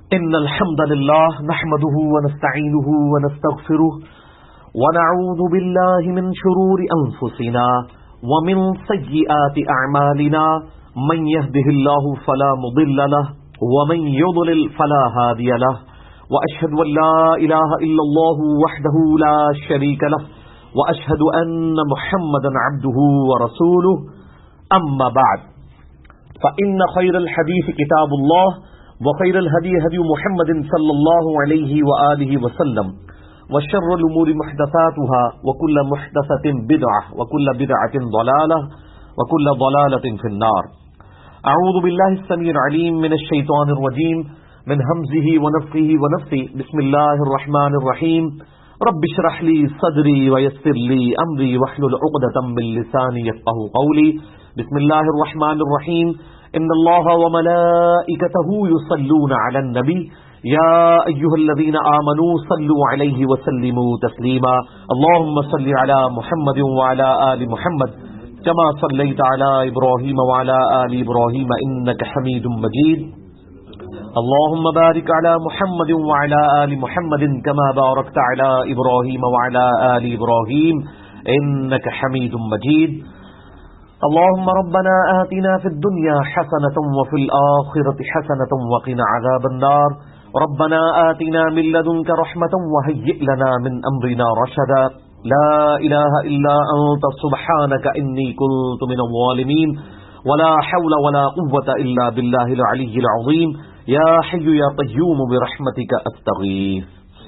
إن الحمد لله نحمده ونستعينه ونستغفره ونعوذ بالله من شرور أنفسنا ومن سيئات أعمالنا من يهده الله فلا مضل له ومن يضلل فلا هادي له وأشهد أن لا إله إلا الله وحده لا شريك له وأشهد أن محمدا عبده ورسوله أما بعد فإن خير الحديث كتاب الله وخير الهدي هدي محمد صلى الله عليه وآله وسلم وشر الأمور محدثاتها وكل محدثة بدعة وكل بدعة ضلالة وكل ضلالة في النار. أعوذ بالله السميع العليم من الشيطان الرجيم من همزه ونفخه ونفثه. بسم الله الرحمن الرحيم. رب اشرح لي صدري ويسر لي أمري واحلل عقدة من لساني يفقهوا قولي. بسم الله الرحمن الرحيم. إن الله وملائكته يصلون على النبي يا أيها الذين آمنوا صلوا عليه وسلموا تسليما. اللهم صل على محمد وعلى آل محمد كما صليت على إبراهيم وعلى آل إبراهيم إنك حميد مجيد. اللهم بارك على محمد وعلى آل محمد كما باركت على إبراهيم وعلى آل إبراهيم إنك حميد مجيد. اللهم ربنا آتنا في الدنيا حسنة وفي الآخرة حسنة وقنا عذاب النار. ربنا آتنا من لدنك رحمة وهيئ لنا من أمرنا رشدا. لا إله إلا أنت سبحانك إني كنت من الظالمين. ولا حول ولا قوة إلا بالله العلي العظيم. يا حي يا قيوم برحمتك أستغيث.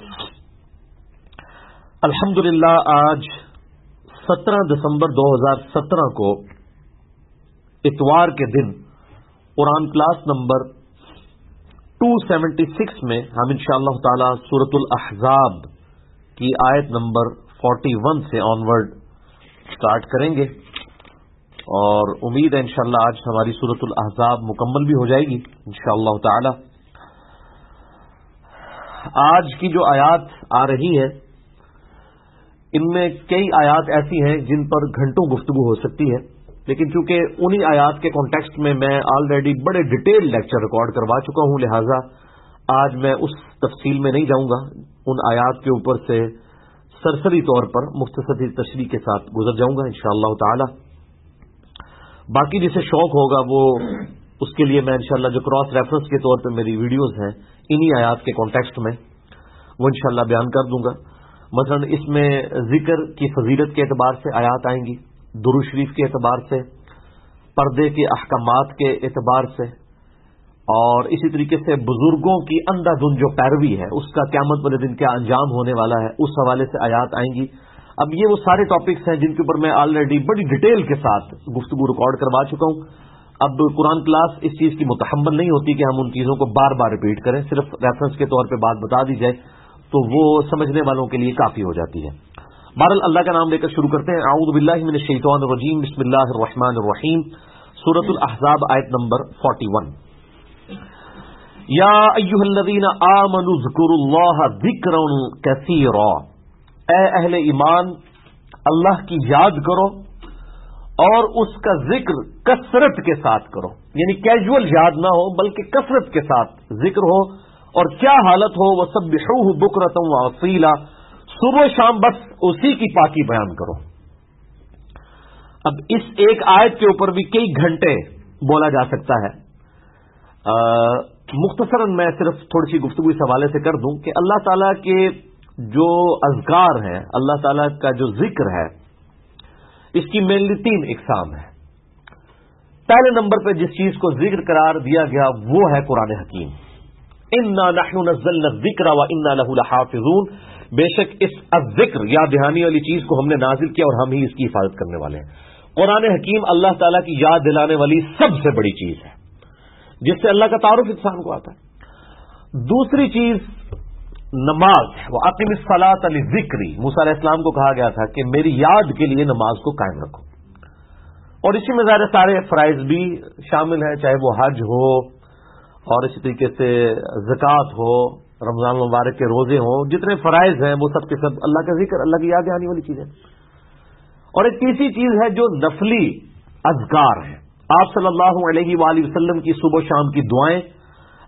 الحمدللہ آج 17 دسمبر 2017 کو اتوار کے دن قرآن کلاس نمبر 276 میں ہم انشاءاللہ تعالی سورۃ الاحزاب کی آیت نمبر 41 سے آنورڈ سٹارٹ کریں گے، اور امید ہے انشاءاللہ آج ہماری سورۃ الاحزاب مکمل بھی ہو جائے گی انشاءاللہ تعالی. آج کی جو آیات آ رہی ہے ان میں کئی آیات ایسی ہیں جن پر گھنٹوں گفتگو ہو سکتی ہے، لیکن چونکہ انہی آیات کے کانٹیکسٹ میں آلریڈی بڑے ڈیٹیل لیکچر ریکارڈ کروا چکا ہوں، لہٰذا آج میں اس تفصیل میں نہیں جاؤں گا. ان آیات کے اوپر سے سرسری طور پر مختصر تشریح کے ساتھ گزر جاؤں گا انشاءاللہ تعالی. باقی جسے شوق ہوگا وہ اس کے لیے میں انشاءاللہ جو کراس ریفرنس کے طور پہ میری ویڈیوز ہیں انہی آیات کے کانٹیکسٹ میں وہ انشاءاللہ بیان کر دوں گا. مثلا اس میں ذکر کی فضیلت کے اعتبار سے آیات آئیں گی، درود شریف کے اعتبار سے، پردے کے احکامات کے اعتبار سے، اور اسی طریقے سے بزرگوں کی اندھا دھند جو پیروی ہے اس کا قیامت والے دن کیا انجام ہونے والا ہے، اس حوالے سے آیات آئیں گی. اب یہ وہ سارے ٹاپکس ہیں جن کے اوپر میں آلریڈی بڑی ڈیٹیل کے ساتھ گفتگو ریکارڈ کروا چکا ہوں. اب قرآن کلاس اس چیز کی متحمل نہیں ہوتی کہ ہم ان چیزوں کو بار بار ریپیٹ کریں، صرف ریفرنس کے طور پہ بات بتا دی جائے تو وہ سمجھنے والوں کے لیے کافی ہو جاتی ہے. بہرحال اللہ کا نام لے کر شروع کرتے ہیں. اعوذ باللہ من الشیطان الرجیم. بسم اللہ الرحمن الرحیم. سورۃ الاحزاب آیت نمبر 41. یا ایھا الذین آمنوا اذکروا اللہ ذکرا کثیرا. اے اہل ایمان، اللہ کی یاد کرو اور اس کا ذکر کثرت کے ساتھ کرو، یعنی کیجول یاد نہ ہو بلکہ کثرت کے ساتھ ذکر ہو. اور کیا حالت ہو، وسبحوہ بکرۃ واصیلا، صبح شام بس اسی کی پاکی بیان کرو. اب اس ایک آیت کے اوپر بھی کئی گھنٹے بولا جا سکتا ہے. مختصراً میں صرف تھوڑی سی گفتگو اس حوالے سے کر دوں کہ اللہ تعالیٰ کے جو اذکار ہیں، اللہ تعالیٰ کا جو ذکر ہے، اس کی مینلی 3 اقسام ہیں. پہلے نمبر پہ جس چیز کو ذکر قرار دیا گیا وہ ہے قرآن حکیم. انا نحن نزلنا الذکر وانا لہ لحافظون. بے شک اس الذکر یاد دہانی والی چیز کو ہم نے نازل کیا اور ہم ہی اس کی حفاظت کرنے والے ہیں. قرآن حکیم اللہ تعالیٰ کی یاد دلانے والی سب سے بڑی چیز ہے جس سے اللہ کا تعارف انسان کو آتا ہے. دوسری چیز نماز ہے. وَأَقِمِ الصَّلَاةَ لِذِكْرِي. موسیٰ علیہ السلام کو کہا گیا تھا کہ میری یاد کے لیے نماز کو قائم رکھو، اور اسی میں ظاہر سارے فرائض بھی شامل ہیں، چاہے وہ حج ہو اور اسی طریقے سے زکوٰۃ ہو، رمضان المبارک کے روزے ہوں، جتنے فرائض ہیں وہ سب کے سب اللہ کا ذکر، اللہ کی یاد آنے والی چیزیں. اور ایک تیسری چیز ہے جو نفلی اذکار ہیں. آپ صلی اللہ علیہ وآلہ وسلم کی صبح و شام کی دعائیں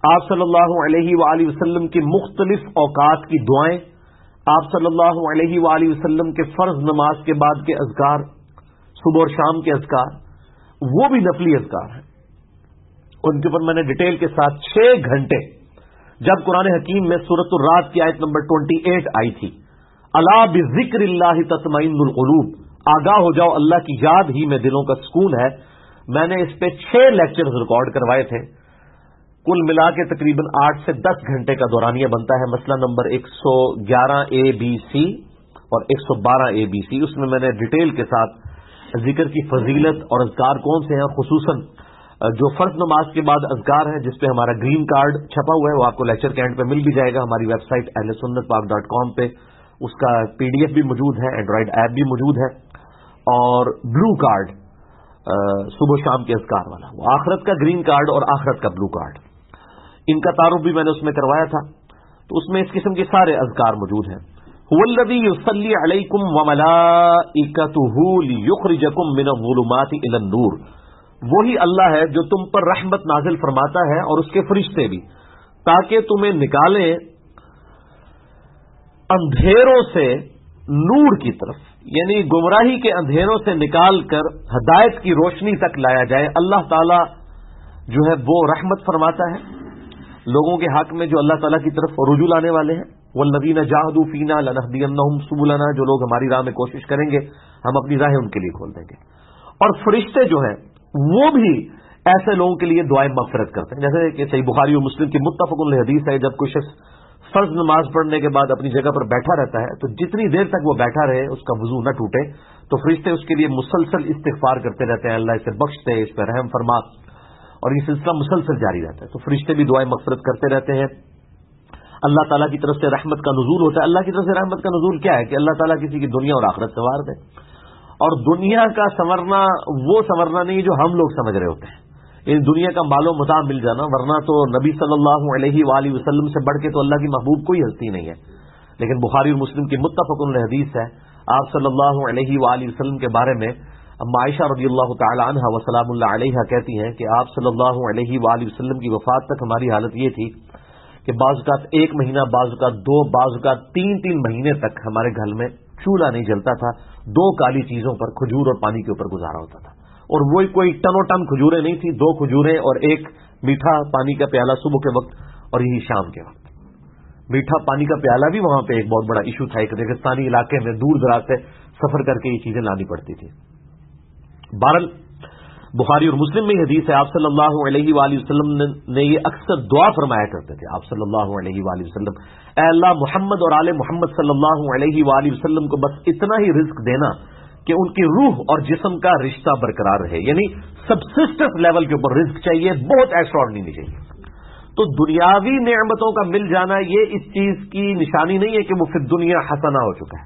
آپ صلی اللہ علیہ وآلہ وسلم کی مختلف اوقات کی دعائیں، آپ صلی اللہ علیہ وآلہ وسلم کے فرض نماز کے بعد کے اذکار، صبح اور شام کے اذکار، وہ بھی نفلی اذکار ہیں، ان کے اوپر میں نے ڈیٹیل کے ساتھ 6 گھنٹے، جب قرآن حکیم میں سورۃ الرعد کی آیت نمبر 28 آئی تھی، الا بذکر اللہ تطمئن القلوب، آگاہ ہو جاؤ اللہ کی یاد ہی میں دلوں کا سکون ہے، میں نے اس پہ 6 لیکچرز ریکارڈ کروائے تھے، کل ملا کے تقریباً 8 سے 10 گھنٹے کا دورانیہ بنتا ہے۔ مسئلہ نمبر 111ABC اور 112ABC، اس میں نے ڈیٹیل کے ساتھ ذکر کی فضیلت اور اذکار کون سے ہیں، خصوصاً جو فرض نماز کے بعد اذکار ہیں، جس پہ ہمارا گرین کارڈ چھپا ہوا ہے، وہ آپ کو لیکچر کے اینڈ پہ مل بھی جائے گا، ہماری ویب سائٹ ahlsunnatpak.com پہ اس کا PDF بھی موجود ہے، اینڈرائڈ ایپ بھی موجود ہے، اور بلو کارڈ صبح شام کے اذکار والا، وہ آخرت کا گرین کارڈ اور آخرت کا بلو کارڈ، ان کا تعارف بھی میں نے اس میں کروایا تھا، تو اس میں اس قسم کے سارے اذکار موجود ہیں۔ هو الذی یصلی علیکم وملائکتہ لیخرجکم من الظلمات الی النور، وہی اللہ ہے جو تم پر رحمت نازل فرماتا ہے اور اس کے فرشتے بھی، تاکہ تمہیں نکالیں اندھیروں سے نور کی طرف، یعنی گمراہی کے اندھیروں سے نکال کر ہدایت کی روشنی تک لایا جائے۔ اللہ تعالی جو ہے وہ رحمت فرماتا ہے لوگوں کے حق میں جو اللہ تعالیٰ کی طرف رجوع لانے والے ہیں، والذین جاہدوا فینا لنہدینہم سبلنا، جو لوگ ہماری راہ میں کوشش کریں گے ہم اپنی راہیں ان کے لیے کھول دیں گے۔ اور فرشتے جو ہیں وہ بھی ایسے لوگوں کے لیے دعائیں مغفرت کرتے ہیں، جیسے کہ صحیح بخاری و مسلم کی متفق علیہ حدیث ہے، جب کوئی شخص فرض نماز پڑھنے کے بعد اپنی جگہ پر بیٹھا رہتا ہے تو جتنی دیر تک وہ بیٹھا رہے اس کا وضو نہ ٹوٹے تو فرشتے اس کے لیے مسلسل استغفار کرتے رہتے ہیں، اللہ اسے بخش دے، اس پہ رحم فرما، اور یہ سلسلہ مسلسل جاری رہتا ہے۔ تو فرشتے بھی دعائیں مغفرت کرتے رہتے ہیں۔ اللہ تعالیٰ کی طرف سے رحمت کا نزول ہوتا ہے۔ اللہ کی طرف سے رحمت کا نزول کیا ہے کہ اللہ تعالیٰ کسی کی دنیا اور آخرت سنوار دے، اور دنیا کا سنورنا وہ سنورنا نہیں جو ہم لوگ سمجھ رہے ہوتے ہیں، ان دنیا کا مال و متاع مل جانا، ورنہ تو نبی صلی اللہ علیہ وآلہ وسلم سے بڑھ کے تو اللہ کی محبوب کوئی ہستی نہیں ہے۔ لیکن بخاری اور مسلم کی متفق علیہ حدیث ہے، آپ صلی اللہ علیہ وآلہ وسلم کے بارے میں عائشہ رضی اللہ تعالی عنہا وسلام اللہ علیہا کہتی ہیں کہ آپ صلی اللہ علیہ وآلہ وسلم کی وفات تک ہماری حالت یہ تھی کہ بعض اوقات 1 مہینہ، بعض اوقات 2، بعض اوقات 3 مہینے تک ہمارے گھر میں چولہا نہیں جلتا تھا، 2 کالی چیزوں پر، کھجور اور پانی کے اوپر گزارا ہوتا تھا، اور وہی کوئی ٹن و ٹن کھجوریں نہیں تھی، 2 کھجوریں اور 1 میٹھا پانی کا پیالہ صبح کے وقت اور یہی شام کے وقت۔ میٹھا پانی کا پیالہ بھی وہاں پہ ایک بہت بڑا ایشو تھا، ایک ریگستانی علاقے میں دور دراز سے سفر کر کے یہ چیزیں لانی پڑتی تھی۔ بہرحال بخاری اور مسلم میں یہ حدیث ہے، آپ صلی اللہ علیہ وآلہ وسلم نے یہ اکثر دعا فرمایا کرتے تھے، آپ صلی اللہ علیہ وآلہ وسلم، اے اللہ محمد اور آل محمد صلی اللہ علیہ وآلہ وسلم کو بس اتنا ہی رزق دینا کہ ان کی روح اور جسم کا رشتہ برقرار رہے، یعنی سبسسٹنس لیول کے اوپر رزق چاہیے، بہت ایکسٹراڈنری نہیں چاہیے۔ تو دنیاوی نعمتوں کا مل جانا یہ اس چیز کی نشانی نہیں ہے کہ وہ پھر دنیا حسنہ ہو چکا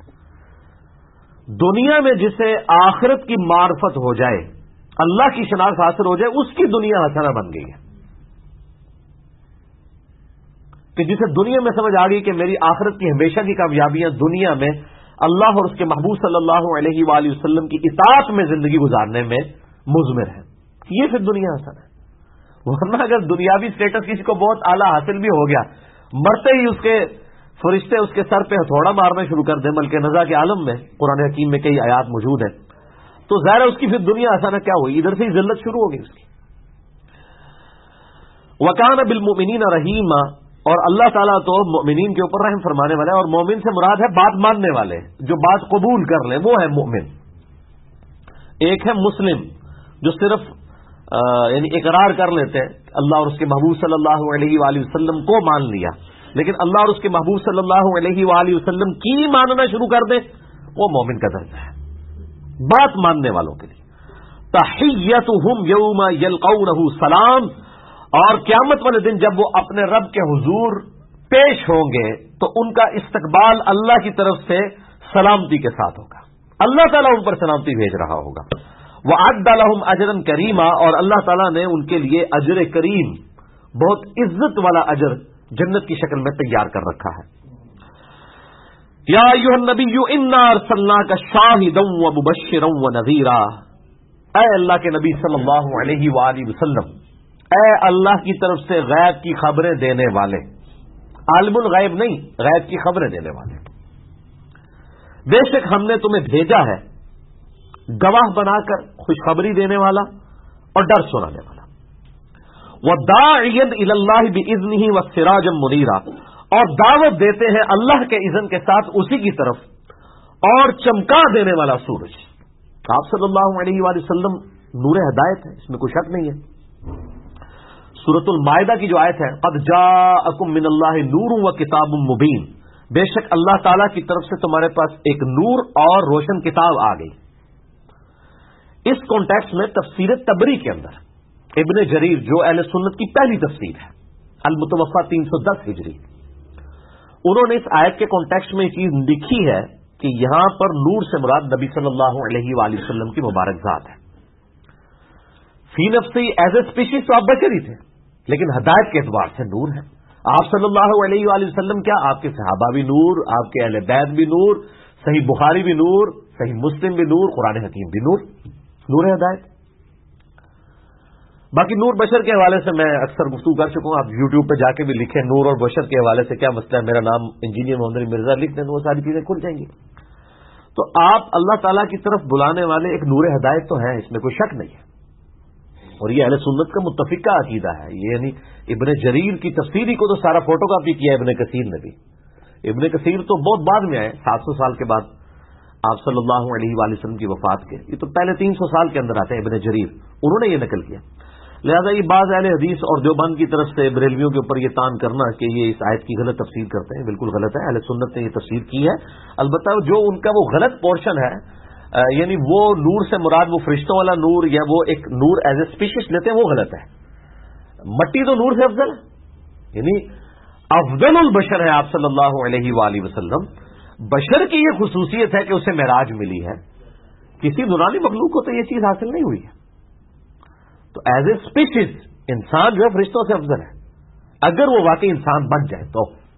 ہے۔ دنیا میں جسے آخرت کی معرفت ہو جائے، اللہ کی شناخت حاصل ہو جائے، اس کی دنیا حسنہ بن گئی ہے، کہ جسے دنیا میں سمجھ آ گئی کہ میری آخرت کی ہمیشہ کی کامیابیاں دنیا میں اللہ اور اس کے محبوب صلی اللہ علیہ وآلہ وسلم کی اطاعت میں زندگی گزارنے میں مضمر ہے، یہ پھر دنیا حسن ہے۔ ورنہ اگر دنیاوی سٹیٹس کسی کو بہت اعلیٰ حاصل بھی ہو گیا، مرتے ہی اس کے فرشتے اس کے سر پہ ہتھوڑا مارنا شروع کر دیں، بلکہ نزا کے عالم میں قرآن حکیم میں کئی آیات موجود ہیں، تو ظاہر ہے اس کی پھر دنیا حسنہ کیا ہوئی، ادھر سے ہی ذلت شروع ہوگی اس کی۔ وَكَانَ بِالْمُؤْمِنِينَ رَحِيمًا، اور اللہ تعالیٰ تو مومنین کے اوپر رحم فرمانے والا ہے، اور مومن سے مراد ہے بات ماننے والے، جو بات قبول کر لیں وہ ہے مومن۔ ایک ہے مسلم جو صرف یعنی اقرار کر لیتے ہیں اللہ اور اس کے محبوب صلی اللہ علیہ وآلہ وسلم کو مان لیا، لیکن اللہ اور اس کے محبوب صلی اللہ علیہ وآلہ وسلم کی ماننا شروع کر دیں، وہ مومن کا درجہ ہے، بات ماننے والوں کے لیے۔ تحیتہم یوم یلقونہ سلام، اور قیامت والے دن جب وہ اپنے رب کے حضور پیش ہوں گے تو ان کا استقبال اللہ کی طرف سے سلامتی کے ساتھ ہوگا، اللہ تعالیٰ ان پر سلامتی بھیج رہا ہوگا۔ وَأَعَدَّ لَهُمْ أَجْرًا كَرِيمًا، اور اللہ تعالیٰ نے ان کے لیے اجر کریم، بہت عزت والا اجر جنت کی شکل میں تیار کر رکھا ہے۔ یا ایھا النبی انا ارسلناک شاہدا ومبشرا ونذیرا، اے اللہ کے نبی صلی اللہ علیہ وآلہ وسلم، اے اللہ کی طرف سے غیب کی خبریں دینے والے، عالم الغیب نہیں، غیب کی خبریں دینے والے، بے شک ہم نے تمہیں بھیجا ہے گواہ بنا کر، خوشخبری دینے والا اور ڈر سنانے والا، وَدَاعِيًا إِلَى اللَّهِ بِإِذْنِهِ وَسِرَاجًا مُنِيرًا، اور دعوت دیتے ہیں اللہ کے اذن کے ساتھ اسی کی طرف، اور چمکا دینے والا سورج۔ آپ صلی اللہ علیہ وآلہ وسلم نور ہدایت ہے، اس میں کوئی شک نہیں ہے۔ سورۃ المائدہ کی جو آیت ہے، قد جاءکم من اللہ نور وکتاب مبین، بے شک اللہ تعالیٰ کی طرف سے تمہارے پاس ایک نور اور روشن کتاب آ گئی۔ اس کانٹیکسٹ میں تفسیر تبری کے اندر ابن جریر جو اہل سنت کی پہلی تفسیر ہے، المتوفا 310 ہجری، انہوں نے اس آیت کے کانٹیکسٹ میں یہ چیز لکھی ہے کہ یہاں پر نور سے مراد نبی صلی اللہ علیہ وآلہ وسلم کی مبارک ذات ہے۔ فی نفسی ایز اے اسپیشیز تو آپ بشر ہی تھے، لیکن ہدایت کے اعتبار سے نور ہے۔ آپ صلی اللہ علیہ وآلہ وسلم کیا، آپ کے صحابہ بھی نور، آپ کے اہل بیت بھی نور، صحیح بخاری بھی نور، صحیح مسلم بھی نور، قرآن حکیم بھی نور، نور ہدایت۔ باقی نور بشر کے حوالے سے میں اکثر گفتگو کر چکا ہوں، آپ یوٹیوب پہ جا کے بھی لکھیں نور اور بشر کے حوالے سے کیا مسئلہ ہے، میرا نام انجینئر محمد علی مرزا لکھ دیں تو وہ ساری چیزیں کھل جائیں گی۔ تو آپ اللہ تعالیٰ کی طرف بلانے والے ایک نور ہدایت تو ہیں، اس میں کوئی شک نہیں ہے، اور یہ اہل سنت کا متفقہ عقیدہ ہے۔ یہ یعنی ابن جریر کی تفسیری کو تو سارا فوٹو کاپی کیا ابن کثیر نے بھی۔ ابن کثیر تو بہت بعد میں آئے، 700 سال کے بعد آپ صلی اللہ علیہ وآلہ وسلم کی وفات کے، یہ تو پہلے 300 سال کے اندر آتے ہیں ابن جریر، انہوں نے یہ نقل کیا۔ لہذا یہ بعض اہل حدیث اور دیوبند کی طرف سے بریلویوں کے اوپر یہ تان کرنا کہ یہ اس آیت کی غلط تفسیر کرتے ہیں، بالکل غلط ہے۔ اہل سنت نے یہ تفسیر کی ہے، البتہ جو ان کا وہ غلط پورشن ہے، یعنی وہ نور سے مراد وہ فرشتوں والا نور یا وہ ایک نور ایز اے اسپیشیز لیتے ہیں، وہ غلط ہے۔ مٹی تو نور سے افضل ہے، یعنی افضل البشر ہے آپ صلی اللہ علیہ وآلہ وسلم۔ بشر کی یہ خصوصیت ہے کہ اسے معراج ملی ہے، کسی نورانی مخلوق کو تو یہ چیز حاصل نہیں ہوئی ہے۔ تو ایز اے اسپیشیز انسان جو ہے فرشتوں سے افضل ہے، اگر وہ واقعی انسان بن جائے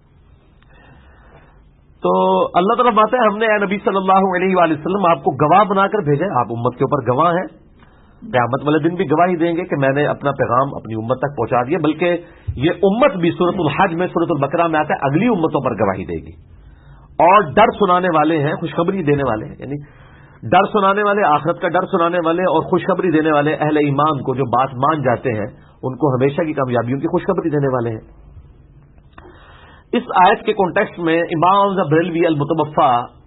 تو اللہ تعالیٰ بات ہے ہم نے اے نبی صلی اللہ علیہ وآلہ وسلم آپ کو گواہ بنا کر بھیجا ہے، آپ امت کے اوپر گواہ ہیں، قیامت والے دن بھی گواہی دیں گے کہ میں نے اپنا پیغام اپنی امت تک پہنچا دیا، بلکہ یہ امت بھی سورۃ الحج میں سورۃ البقرہ میں آتا ہے اگلی امتوں پر گواہی دے گی۔ اور ڈر سنانے والے ہیں، خوشخبری دینے والے ہیں، یعنی ڈر سنانے والے، آخرت کا ڈر سنانے والے اور خوشخبری دینے والے اہل ایمان کو جو بات مان جاتے ہیں ان کو ہمیشہ کی کامیابیوں کی خوشخبری دینے والے ہیں۔ اس آیت کے کانٹیکسٹ میں امام بریلوی المتوفا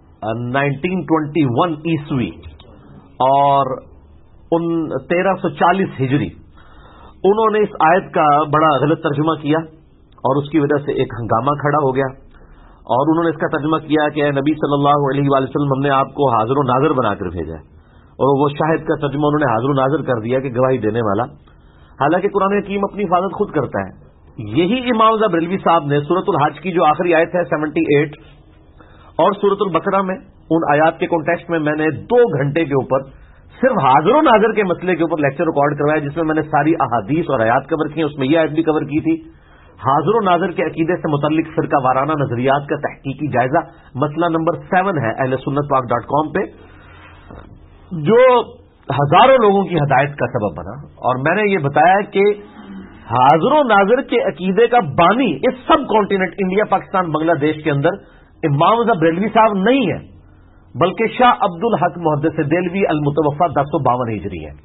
1921 عیسوی اور 1340 ہجری، انہوں نے اس آیت کا بڑا غلط ترجمہ کیا اور اس کی وجہ سے ایک ہنگامہ کھڑا ہو گیا، اور انہوں نے اس کا ترجمہ کیا کہ اے نبی صلی اللہ علیہ وآلہ وسلم ہم نے آپ کو حاضر و ناظر بنا کر بھیجا ہے، اور وہ شاہد کا ترجمہ انہوں نے حاضر و ناظر کر دیا کہ گواہی دینے والا، حالانکہ قرآن حکیم اپنی حفاظت خود کرتا ہے۔ یہی امام بریلوی صاحب نے سورۃ الحج کی جو آخری آیت ہے 78 اور سورۃ البقرہ میں ان آیات کے کانٹیکسٹ میں نے 2 گھنٹے کے اوپر صرف حاضر و ناظر کے مسئلے کے اوپر لیکچر ریکارڈ کروایا، جس میں میں نے ساری احادیث اور آیات کور کی ہیں، اس میں یہ آیت بھی کور کی تھی۔ حاضر و ناظر کے عقیدے سے متعلق فرقہ وارانہ نظریات کا تحقیقی جائزہ مسئلہ نمبر 7 ہے اہل سنت پاک .com پہ، جو ہزاروں لوگوں کی ہدایت کا سبب بنا، اور میں نے یہ بتایا کہ حاضر و ناظر کے عقیدے کا بانی اس subcontinent India, Pakistan, Bangladesh کے اندر امام بریلوی صاحب نہیں ہے، بلکہ شاہ عبد الحق محدث دہلوی المتوفا 1052 ہجری ہے۔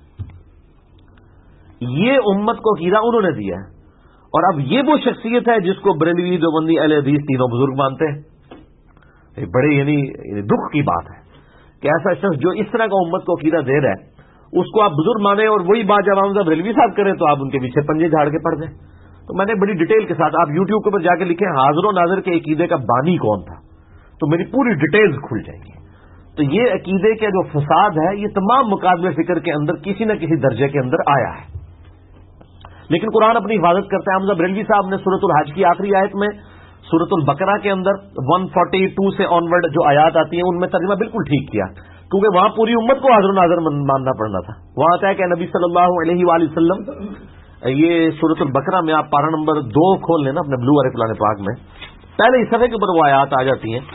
یہ امت کو عقیدہ انہوں نے دیا ہے، اور اب یہ وہ شخصیت ہے جس کو بریلوی، دیوبندی، اہل حدیث تینوں بزرگ مانتے ہیں۔ بڑے یعنی دکھ کی بات ہے کہ ایسا شخص جو اس طرح کا امت کو عقیدہ دے رہا ہے اس کو آپ بزرگ مانیں، اور وہی بات جب امام بریلوی صاحب کریں تو آپ ان کے پیچھے پنجے جھاڑ کے پڑ دیں۔ تو میں نے بڑی ڈیٹیل کے ساتھ، آپ یوٹیوب کے اوپر جا کے لکھیں حاضر و ناظر کے عقیدے کا بانی کون تھا، تو میری پوری ڈیٹیلز کھل جائیں گی۔ تو یہ عقیدے کا جو فساد ہے یہ تمام مقابل فکر کے اندر کسی نہ کسی درجے کے اندر آیا ہے، لیکن قرآن اپنی حفاظت کرتا ہے۔ حمزہ بریلوی صاحب نے سورۃ الحج کی آخری آیت میں سورۃ البقرہ کے اندر 142 سے آنورڈ جو آیات آتی ہیں ان میں ترجمہ بالکل ٹھیک کیا، کیونکہ وہاں پوری امت کو حاضر و ناظر ماننا پڑنا تھا۔ وہاں آتا ہے کہ نبی صلی اللہ علیہ وآلہ وسلم، یہ سورۃ البقرہ میں آپ پارہ نمبر 2 کھول لینا اپنے بلو والے قرآن پاک میں، پہلے اس صفحے کے اوپر وہ آیات آ جاتی ہیں،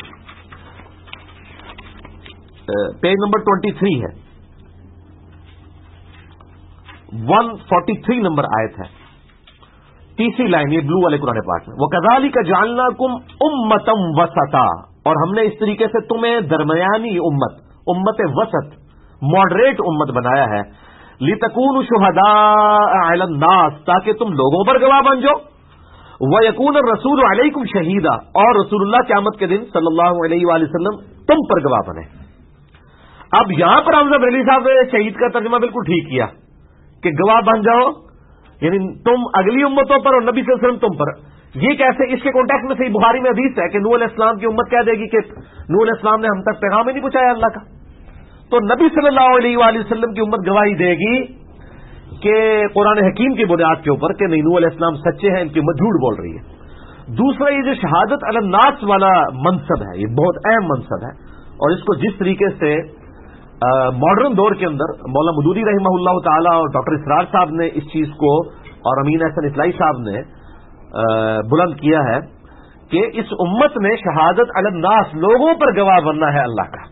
پیج نمبر 23 ہے، 143 نمبر آیت ہے۔ تیسری لائن یہ بلو والے قرآن پاک میں، وَكَذَلِكَ جَعَلْنَاكُمْ أُمَّةً وَسَطًا، اور ہم نے اس طریقے سے تمہیں درمیانی امت وسط، ماڈریٹ امت بنایا ہے، لِتَكُونُوا شُهَدَاءَ عَلَى النَّاسِ، تاکہ تم لوگوں پر گواہ بن جاؤ، وَيَكُونَ الرَّسُولُ عَلَيْكُمْ شَهِيدًا، اور رسول اللہ قیامت کے دن صلی اللہ علیہ وآلہ وسلم تم پر گواہ بنے۔ اب یہاں پر حمزہ بریلوی صاحب نے شہید کا ترجمہ بالکل ٹھیک کیا کہ گواہ بن جاؤ، یعنی تم اگلی امتوں پر اور نبی صلی اللہ علیہ وسلم تم پر۔ یہ کیسے؟ اس کے کانٹیکٹ میں صحیح بخاری میں حدیث ہے کہ نوح علیہ السلام کی امت کہہ دے گی کہ نوح علیہ السلام نے ہم تک پیغام ہی نہیں پہنچایا اللہ کا، تو نبی صلی اللہ علیہ وآلہ وسلم کی امت گواہی دے گی کہ قرآن حکیم کی بنیاد کے اوپر کہ نہیں، نوح علیہ السلام سچے ہیں، ان کی امت جھوٹ بول رہی ہے۔ دوسرا یہ جو شہادت علی الناس والا منصب ہے، یہ بہت اہم منصب ہے، اور اس کو جس طریقے سے ماڈرن دور کے اندر مولانا مودودی رحمہ اللہ تعالی اور ڈاکٹر اسرار صاحب نے اس چیز کو اور امین احسن اصلاحی صاحب نے بلند کیا ہے کہ اس امت میں شہادت علی الناس، لوگوں پر گواہ بننا ہے اللہ کا،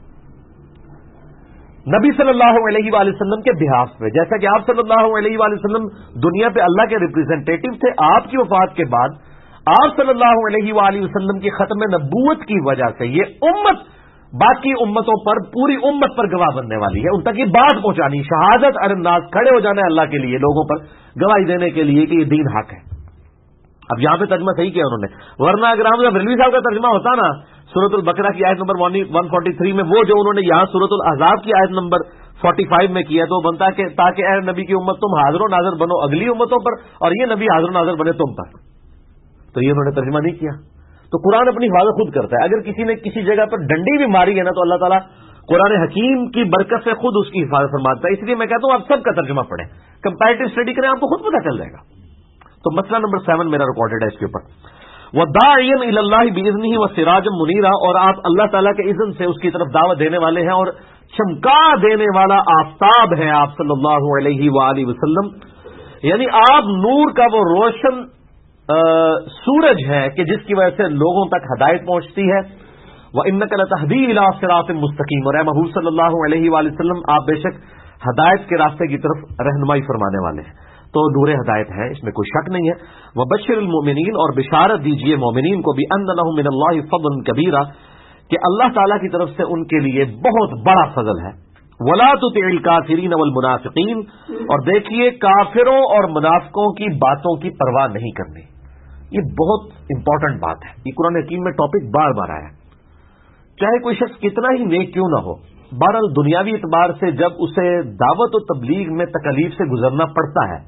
نبی صلی اللہ علیہ وآلہ وسلم کے بہاف پہ، جیسا کہ آپ صلی اللہ علیہ وآلہ وسلم دنیا پہ اللہ کے ریپرزینٹیٹو تھے۔ آپ کی وفات کے بعد آپ صلی اللہ علیہ وآلہ وسلم کی ختم نبوت کی وجہ سے یہ امت باقی امتوں پر، پوری امت پر گواہ بننے والی ہے، ان تک یہ بات پہنچانی، شہادت علی الناس، کھڑے ہو جانا ہے اللہ کے لیے، لوگوں پر گواہی دینے کے لیے کہ یہ دین حق ہے۔ اب یہاں پہ ترجمہ صحیح کیا انہوں نے، ورنہ اگر حمزہ بریلوی صاحب کا ترجمہ ہوتا نا سورۃ البقرہ کی آیت نمبر 143 میں، وہ جو انہوں نے یہاں سورۃ الاحزاب کی آیت نمبر 45 میں کیا، تو بنتا کہ تاکہ اے نبی کی امت تم حاضر و ناظر بنو اگلی امتوں پر، اور یہ نبی حاضر و ناظر بنے تم پر، تو یہ انہوں نے ترجمہ نہیں کیا۔ تو قرآن اپنی حفاظت خود کرتا ہے، اگر کسی نے کسی جگہ پر ڈنڈی بھی ماری ہے نا، تو اللہ تعالیٰ قرآن حکیم کی برکت سے خود اس کی حفاظت فرماتا ہے۔ اس لیے میں کہتا ہوں آپ سب کا ترجمہ پڑھیں، کمپیریٹو اسٹڈی کریں، آپ کو خود پتہ چل جائے گا۔ تو مسئلہ نمبر 7 میرا ریکارڈڈ ہے اس کے اوپر، وَدَاعِيًا إِلَى اللَّهِ بِإِذْنِهِ وَسِرَاجًا مُنِيرًا، اور آپ اللہ تعالیٰ کے اذن سے اس کی طرف دعوت دینے والے ہیں اور چمکا دینے والا آفتاب ہے آپ صلی اللہ علیہ وآلہ وسلم، یعنی آپ نور کا وہ روشن سورج ہے کہ جس کی وجہ سے لوگوں تک ہدایت پہنچتی ہے۔ وَإِنَّكَ لَتَهْدِي إِلَىٰ صِرَاطٍ مُسْتَقِيمٍ، اور اے محبوب صلی اللہ علیہ وآلہ وسلم آپ بے شک ہدایت کے راستے کی طرف رہنمائی فرمانے والے ہیں، تو نور ہدایت ہے، اس میں کوئی شک نہیں ہے۔ وَبَشِّرِ الْمُؤْمِنِينَ، اور بشارت دیجئے مومنین کو، بِأَنَّ لَهُم مِّنَ اللَّهِ فَضْلًا كَبِيرًا، کہ اللہ تعالیٰ کی طرف سے ان کے لیے بہت بڑا فضل ہے۔ وَلَا تُطِعِ الْكَافِرِينَ وَالْمُنَافِقِينَ، اور دیکھیے کافروں اور منافقوں کی باتوں کی پرواہ نہیں کرنی، یہ بہت امپورٹنٹ بات ہے، یہ قرآن حکیم میں ٹاپک بار بار آیا، چاہے کوئی شخص کتنا ہی نیک کیوں نہ ہو، بہرحال دنیاوی اعتبار سے جب اسے دعوت و تبلیغ میں تکالیف سے گزرنا پڑتا ہے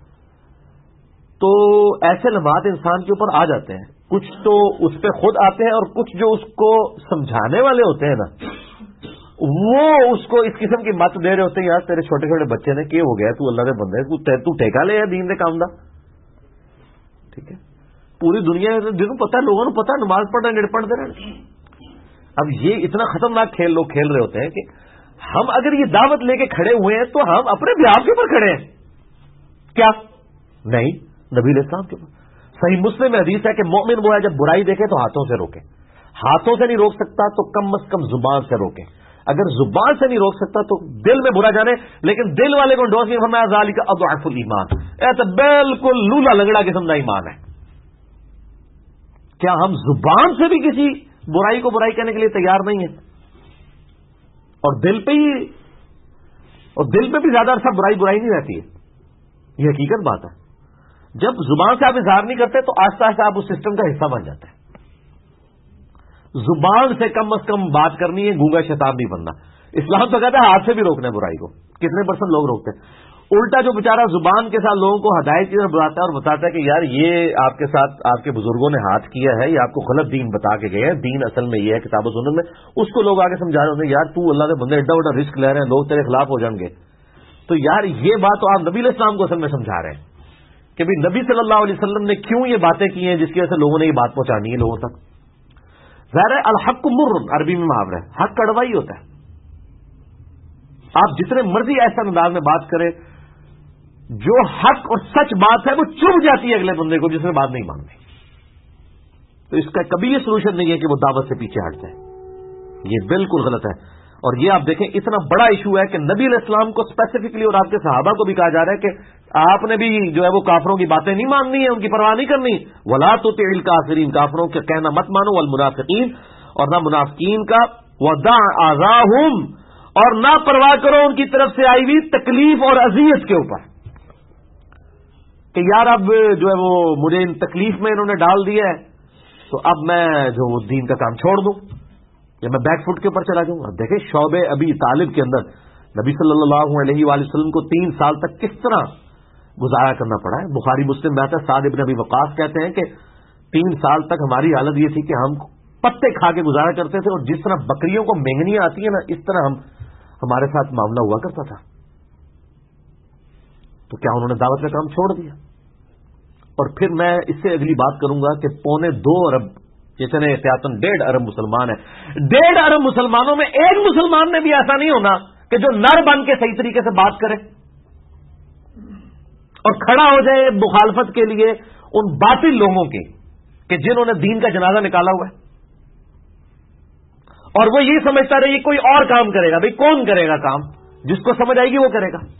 تو ایسے لمحات انسان کے اوپر آ جاتے ہیں، کچھ تو اس پہ خود آتے ہیں اور کچھ جو اس کو سمجھانے والے ہوتے ہیں نا، وہ اس کو اس قسم کی مت دے رہے ہوتے ہیں، یار تیرے چھوٹے چھوٹے بچے نے کیا ہو گیا، تو اللہ کے بندے، تو ٹھیکا لے دین دے کام دا، ٹھیک ہے، پوری دنیا جنہوں پتا ہے، لوگوں نے پتا ہے نماز پڑھنا نڑ پڑھ دے رہے۔ اب یہ اتنا خطرناک کھیل لوگ کھیل رہے ہوتے ہیں کہ ہم اگر یہ دعوت لے کے کھڑے ہوئے ہیں تو ہم اپنے بیاب کے اوپر کھڑے ہیں کیا؟ نہیں، نبی علیہ السلام کے اوپر۔ صحیح مسلم میں حدیث ہے کہ مومن وہ ہے جب برائی دیکھے تو ہاتھوں سے روکے، ہاتھوں سے نہیں روک سکتا تو کم از کم زبان سے روکے، اگر زبان سے نہیں روک سکتا تو دل میں برا جانے، لیکن دل والے کو ڈوس نہیں فرمایا ذالک اضعف الایمان، تو بالکل لولا لنگڑا قسم کا ایمان ہے۔ کیا ہم زبان سے بھی کسی برائی کو برائی کہنے کے لیے تیار نہیں ہیں، اور دل پہ بھی زیادہ عرصہ برائی نہیں رہتی ہے، یہ حقیقت بات ہے۔ جب زبان سے آپ اظہار نہیں کرتے تو آہستہ آہستہ آپ اس سسٹم کا حصہ بن جاتے ہیں۔ زبان سے کم از کم بات کرنی ہے، گونگا شیطان نہیں بننا۔ اسلام تو کہتا ہے ہاتھ سے بھی روکنا ہے برائی کو، کتنے % لوگ روکتے ہیں؟ الٹا جو بیچارہ زبان کے ساتھ لوگوں کو ہدایت کی طرف بلاتا ہے اور بتاتا ہے کہ یار یہ آپ کے ساتھ آپ کے بزرگوں نے ہاتھ کیا ہے، یہ آپ کو غلط دین بتا کے گئے ہیں، دین اصل میں یہ ہے کتاب و سنت میں، اس کو لوگ آگے سمجھا رہے ہوتے ہیں یار تو اللہ کے بندے ایڈا بڑا رسک لے رہے ہیں، لوگ تیرے خلاف ہو جائیں گے، تو یار یہ بات تو آپ نبی علیہ السلام کو اصل میں سمجھا رہے ہیں کہ بھی نبی صلی اللہ علیہ وسلم نے کیوں یہ باتیں کی ہیں جس کی وجہ سے لوگوں نے یہ بات پہنچانی ہے لوگوں تک۔ ظاہر ہے الحق مر، عربی میں محاورہ ہے، حق کڑوا ہی ہوتا ہے، آپ جتنے مرضی ایسا انداز میں بات کریں، جو حق اور سچ بات ہے وہ چبھ جاتی ہے اگلے بندے کو جس نے بات نہیں ماننی، تو اس کا کبھی یہ سولوشن نہیں ہے کہ وہ دعوت سے پیچھے ہٹ جائے، یہ بالکل غلط ہے۔ اور یہ آپ دیکھیں اتنا بڑا ایشو ہے کہ نبی علیہ السلام کو اسپیسیفکلی اور آپ کے صحابہ کو بھی کہا جا رہا ہے کہ آپ نے بھی جو ہے وہ کافروں کی باتیں نہیں ماننی ہے، ان کی پرواہ نہیں کرنی. ولا تطع الکافرین، کافروں کا کہنا مت مانو، والمنافقین، اور نہ منافقین کا، ودع اذاہم، اور نہ پرواہ کرو ان کی طرف سے آئی ہوئی تکلیف اور اذیت کے اوپر، کہ یار اب جو ہے وہ مجھے ان تکلیف میں انہوں نے ڈال دیا ہے تو اب میں جو وہ دین کا کام چھوڑ دوں یا میں بیک فٹ کے اوپر چلا جاؤں. اب دیکھیں شعبہ ابی طالب کے اندر نبی صلی اللہ علیہ وآلہ وسلم کو 3 سال تک کس طرح گزارا کرنا پڑا ہے. بخاری مسلم میں آتا ہے، سعد ابن ابی وقاص کہتے ہیں کہ 3 سال تک ہماری حالت یہ تھی کہ ہم پتے کھا کے گزارا کرتے تھے، اور جس طرح بکریوں کو مینگنیاں آتی ہیں نا، اس طرح ہمارے ساتھ معاملہ ہوا کرتا تھا. تو کیا انہوں نے دعوت کا کام چھوڑ دیا؟ اور پھر میں اس سے اگلی بات کروں گا کہ 2.25 ارب، جتنے احتیاطاً 1.5 ارب مسلمان ہیں، 1.5 ارب مسلمانوں میں ایک مسلمان نے بھی ایسا نہیں ہونا کہ جو نر بن کے صحیح طریقے سے بات کرے اور کھڑا ہو جائے مخالفت کے لیے ان باطل لوگوں کی کہ جنہوں نے دین کا جنازہ نکالا ہوا ہے، اور وہ یہ سمجھتا رہے یہ کوئی اور کام کرے گا. بھئی کون کرے گا کام؟ جس کو سمجھ آئے گی وہ کرے گا.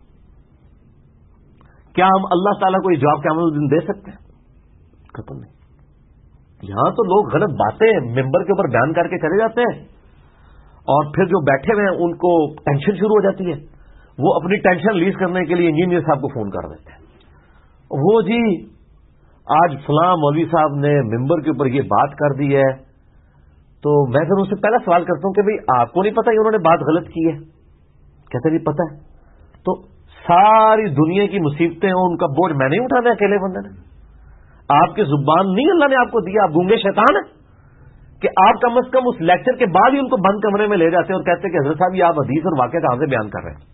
کیا ہم اللہ تعالیٰ کو یہ جواب قیامت کے دن دے سکتے ہیں؟ ختم نہیں. یہاں تو لوگ غلط باتیں ممبر کے اوپر بیان کر کے چلے جاتے ہیں، اور پھر جو بیٹھے ہوئے ہیں ان کو ٹینشن شروع ہو جاتی ہے. وہ اپنی ٹینشن ریلیز کرنے کے لیے انجینئر صاحب کو فون کر دیتے ہیں، وہ جی آج فلاں مولوی صاحب نے ممبر کے اوپر یہ بات کر دی ہے. تو میں پھر ان سے پہلا سوال کرتا ہوں کہ بھئی آپ کو نہیں پتا انہوں نے بات غلط کی ہے؟ کہتے نہیں پتا ہے. تو ساری دنیا کی مصیبتیں ان کا بوجھ میں نہیں اٹھانا اکیلے بندے نے. آپ کی زبان نہیں اللہ نے آپ کو دیا، آپ گونگے شیطان ہیں کہ آپ کم از کم اس لیکچر کے بعد ہی ان کو بند کمرے میں لے جاتے اور کہتے کہ حضرت صاحب یہ آپ حدیث اور واقعہ کہاں سے بیان کر رہے ہیں؟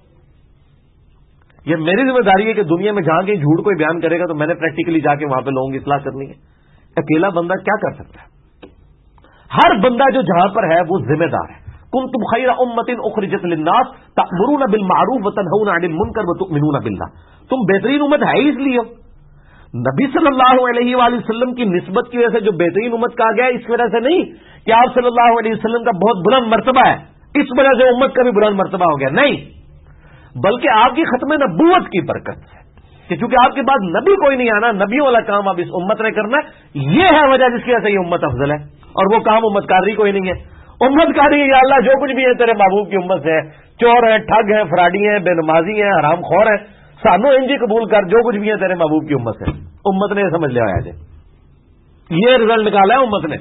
یہ میری ذمہ داری ہے کہ دنیا میں جہاں کہیں جھوٹ کوئی بیان کرے گا تو میں نے پریکٹیکلی جا کے وہاں پہ لوگوں کی اصلاح کرنی ہے. اکیلا بندہ کیا کر سکتا ہے؟ ہر بندہ جو جہاں پر ہے وہ ذمہ دار ہے. کنتم خیر امۃ اخرجت للناس تأمرون بالمعروف وتنہون عن المنکر وتؤمنون باللہ. تم بہترین امت ہے اس لیے نبی صلی اللہ علیہ وآلہ وسلم کی نسبت کی وجہ سے جو بہترین امت کہا گیا اس وجہ سے نہیں کہ آپ صلی اللہ علیہ وسلم کا بہت بلند مرتبہ ہے اس وجہ سے امت کا بھی بلند مرتبہ ہو گیا، نہیں، بلکہ آپ کی ختم نبوت کی برکت سے کہ چونکہ آپ کے بعد نبی کوئی نہیں آنا، نبیوں والا کام اب اس امت نے کرنا ہے. یہ ہے وجہ جس کی وجہ سے یہ امت افضل ہے، اور وہ کام امت کاری کوئی نہیں ہے. امت کاری ہے یا اللہ جو کچھ بھی ہے تیرے محبوب کی امت سے ہے، چور ہیں، ٹھگ ہیں، فراڈی ہیں، بے نمازی ہیں، حرام خور ہیں، سانو انجی قبول کر جو کچھ بھی ہے تیرے محبوب کی امت سے. امت نے یہ سمجھ لیا ہے، یہ رزلٹ نکالا ہے امت نے.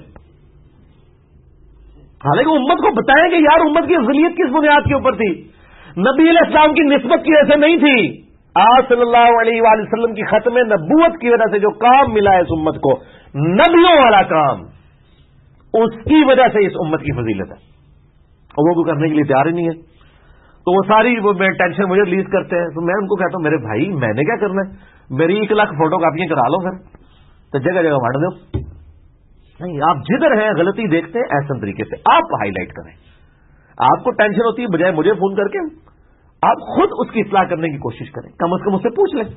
حالانکہ امت کو بتائیں کہ یار امت کی افضلیت کس بنیاد کے اوپر تھی؟ نبی علیہ السلام کی نسبت کی وجہ سے نہیں تھی، آپ صلی اللہ علیہ وآلہ وسلم کی ختم نبوت کی وجہ سے جو کام ملا ہے اس امت کو، نبیوں والا کام، اس کی وجہ سے اس امت کی فضیلت ہے، اور وہ بھی کرنے کے لیے تیار ہی نہیں ہے. تو وہ ساری میں ٹینشن مجھے ریلیز کرتے ہیں. تو میں ان کو کہتا ہوں میرے بھائی میں نے کیا کرنا ہے، میری 1 لاکھ فوٹو کاپیاں کرا لو پھر تو جگہ جگہ بانٹ دو. نہیں، آپ جدھر ہیں غلطی دیکھتے ہیں ایسے طریقے سے آپ ہائی لائٹ کریں. آپ کو ٹینشن ہوتی ہے بجائے مجھے فون کر کے آپ خود اس کی اصلاح کرنے کی کوشش کریں، کم از کم اس سے پوچھ لیں.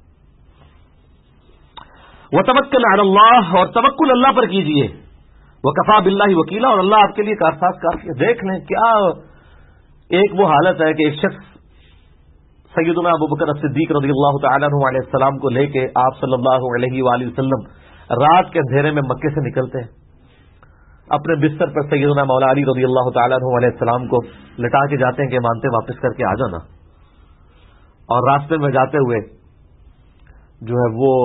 وتوکل علی اللہ، اور توکل اللہ پر کیجئے. وکفی باللہ وکیلا، اور اللہ آپ کے لیے کارساز کافی ہے. دیکھ لیں کیا ایک وہ حالت ہے کہ ایک شخص سیدنا ابوبکر صدیق رضی اللہ تعالیٰ عنہ علیہ السلام کو لے کے آپ صلی اللہ علیہ وآلہ وسلم رات کے اندھیرے میں مکے سے نکلتے ہیں. اپنے بستر پر سیدنا مولا علی رضی اللہ تعالیٰ عنہ علیہ السلام کو لٹا کے جاتے ہیں کہ مانتے واپس کر کے آ جانا. اور راستے میں جاتے ہوئے جو ہے وہ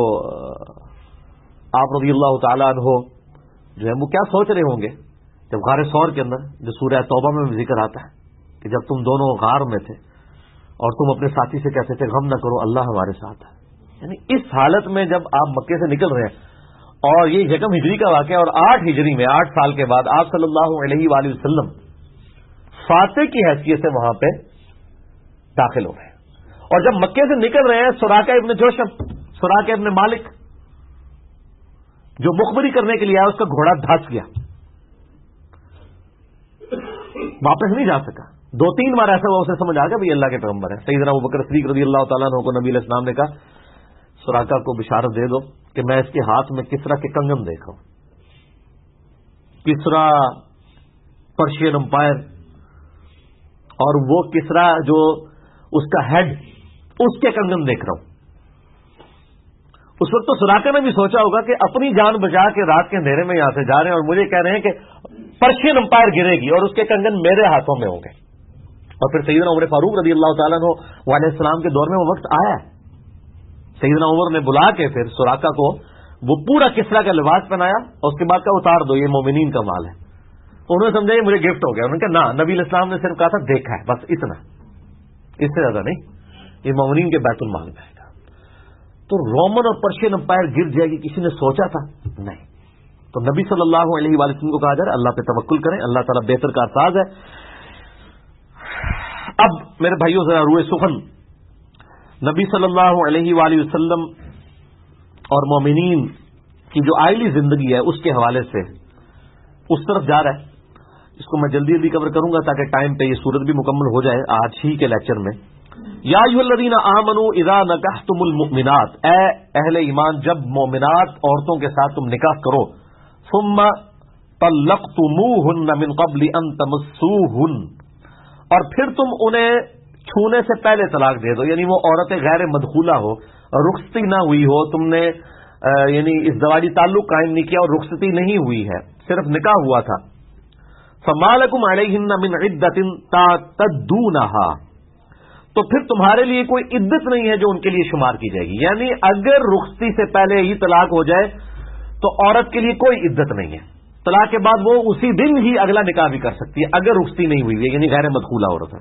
آپ رضی اللہ تعالیٰ عنہ جو ہے وہ کیا سوچ رہے ہوں گے جب غار ثور کے اندر جو سورہ توبہ میں ذکر آتا ہے کہ جب تم دونوں غار میں تھے اور تم اپنے ساتھی سے کہتے تھے غم نہ کرو اللہ ہمارے ساتھ ہے. یعنی اس حالت میں جب آپ مکے سے نکل رہے ہیں، اور یہ 1 ہجری کا واقعہ، اور 8 ہجری میں 8 سال کے بعد آپ صلی اللہ علیہ وآلہ وسلم فاتح کی حیثیت سے وہاں پہ داخل ہو گئے. اور جب مکے سے نکل رہے ہیں، سراقہ ابن جوشم، سراقہ ابن مالک جو مخبری کرنے کے لیے آیا، اس کا گھوڑا دھنس گیا، واپس نہیں جا سکا. 2-3 بار ایسا ہوا اسے سمجھ آ گیا بھائی اللہ کے پیغمبر ہے. سیدنا ابوبکر صدیق رضی اللہ تعالیٰ عنہ کو نبی علیہ السلام نے کہا سراقہ کو بشارت دے دو کہ میں اس کے ہاتھ میں کسرا کے کنگن دیکھا ہوں. کسرا پرشین امپائر اور وہ کسرا جو اس کا ہیڈ، اس کے کنگن دیکھ رہا ہوں. اس وقت تو سراقہ نے بھی سوچا ہوگا کہ اپنی جان بچا کے رات کے اندھیرے میں یہاں سے جا رہے ہیں اور مجھے کہہ رہے ہیں کہ پرشین امپائر گرے گی اور اس کے کنگن میرے ہاتھوں میں ہوں گے. اور پھر سیدنا عمر فاروق رضی اللہ تعالیٰ عنہ علیہ السلام کے دور میں وہ وقت آیا. سیدنا عمر نے بلا کے پھر سراقہ کو وہ پورا کسرا کا لباس پہنایا اور اس کے بعد کہا اتار دو، یہ مومنین کا مال ہے. انہوں نے سمجھا یہ مجھے گفٹ ہو گیا. انہوں نے کہا نہ، نبی علیہ السلام نے صرف کہا تھا دیکھا ہے، بس اتنا، اس سے زیادہ نہیں، یہ مومنین کے بیت المال میں آئے گا. تو رومن اور پرشین امپائر گر جائے گی کسی نے سوچا تھا؟ نہیں. تو نبی صلی اللہ علیہ وآلہ وسلم کو کہا جا رہا ہے اللہ پہ توکل کریں، اللہ تعالیٰ بہتر کارساز ہے. اب میرے بھائیوں ذرا روئے سخن نبی صلی اللہ علیہ وآلہ وسلم اور مومنین کی جو آئلی زندگی ہے اس کے حوالے سے اس طرف جا رہا ہے. اس کو میں جلدی جلدی کور کروں گا تاکہ ٹائم پہ یہ صورت بھی مکمل ہو جائے آج ہی کے لیکچر میں. یا ایھا الذین آمنوا اذا نکحتم المؤمنات، اے اہل ایمان جب مومنات عورتوں کے ساتھ تم نکاح کرو، ثم طلقتموہن من قبل ان تمسوہن، اور پھر تم انہیں چھونے سے پہلے طلاق دے دو، یعنی وہ عورتیں غیر مدخولہ ہو، رخصتی نہ ہوئی ہو، تم نے یعنی ازدواجی تعلق قائم نہیں کیا اور رخصتی نہیں ہوئی ہے، صرف نکاح ہوا تھا. فما لکم علیہن من عدۃ تعتدونھا، تو پھر تمہارے لیے کوئی عدت نہیں ہے جو ان کے لیے شمار کی جائے گی. یعنی اگر رخصتی سے پہلے ہی طلاق ہو جائے تو عورت کے لیے کوئی عدت نہیں ہے. طلاق کے بعد وہ اسی دن ہی اگلا نکاح بھی کر سکتی ہے اگر رخصتی نہیں ہوئی ہے، یعنی غیر مدخولہ عورت ہے.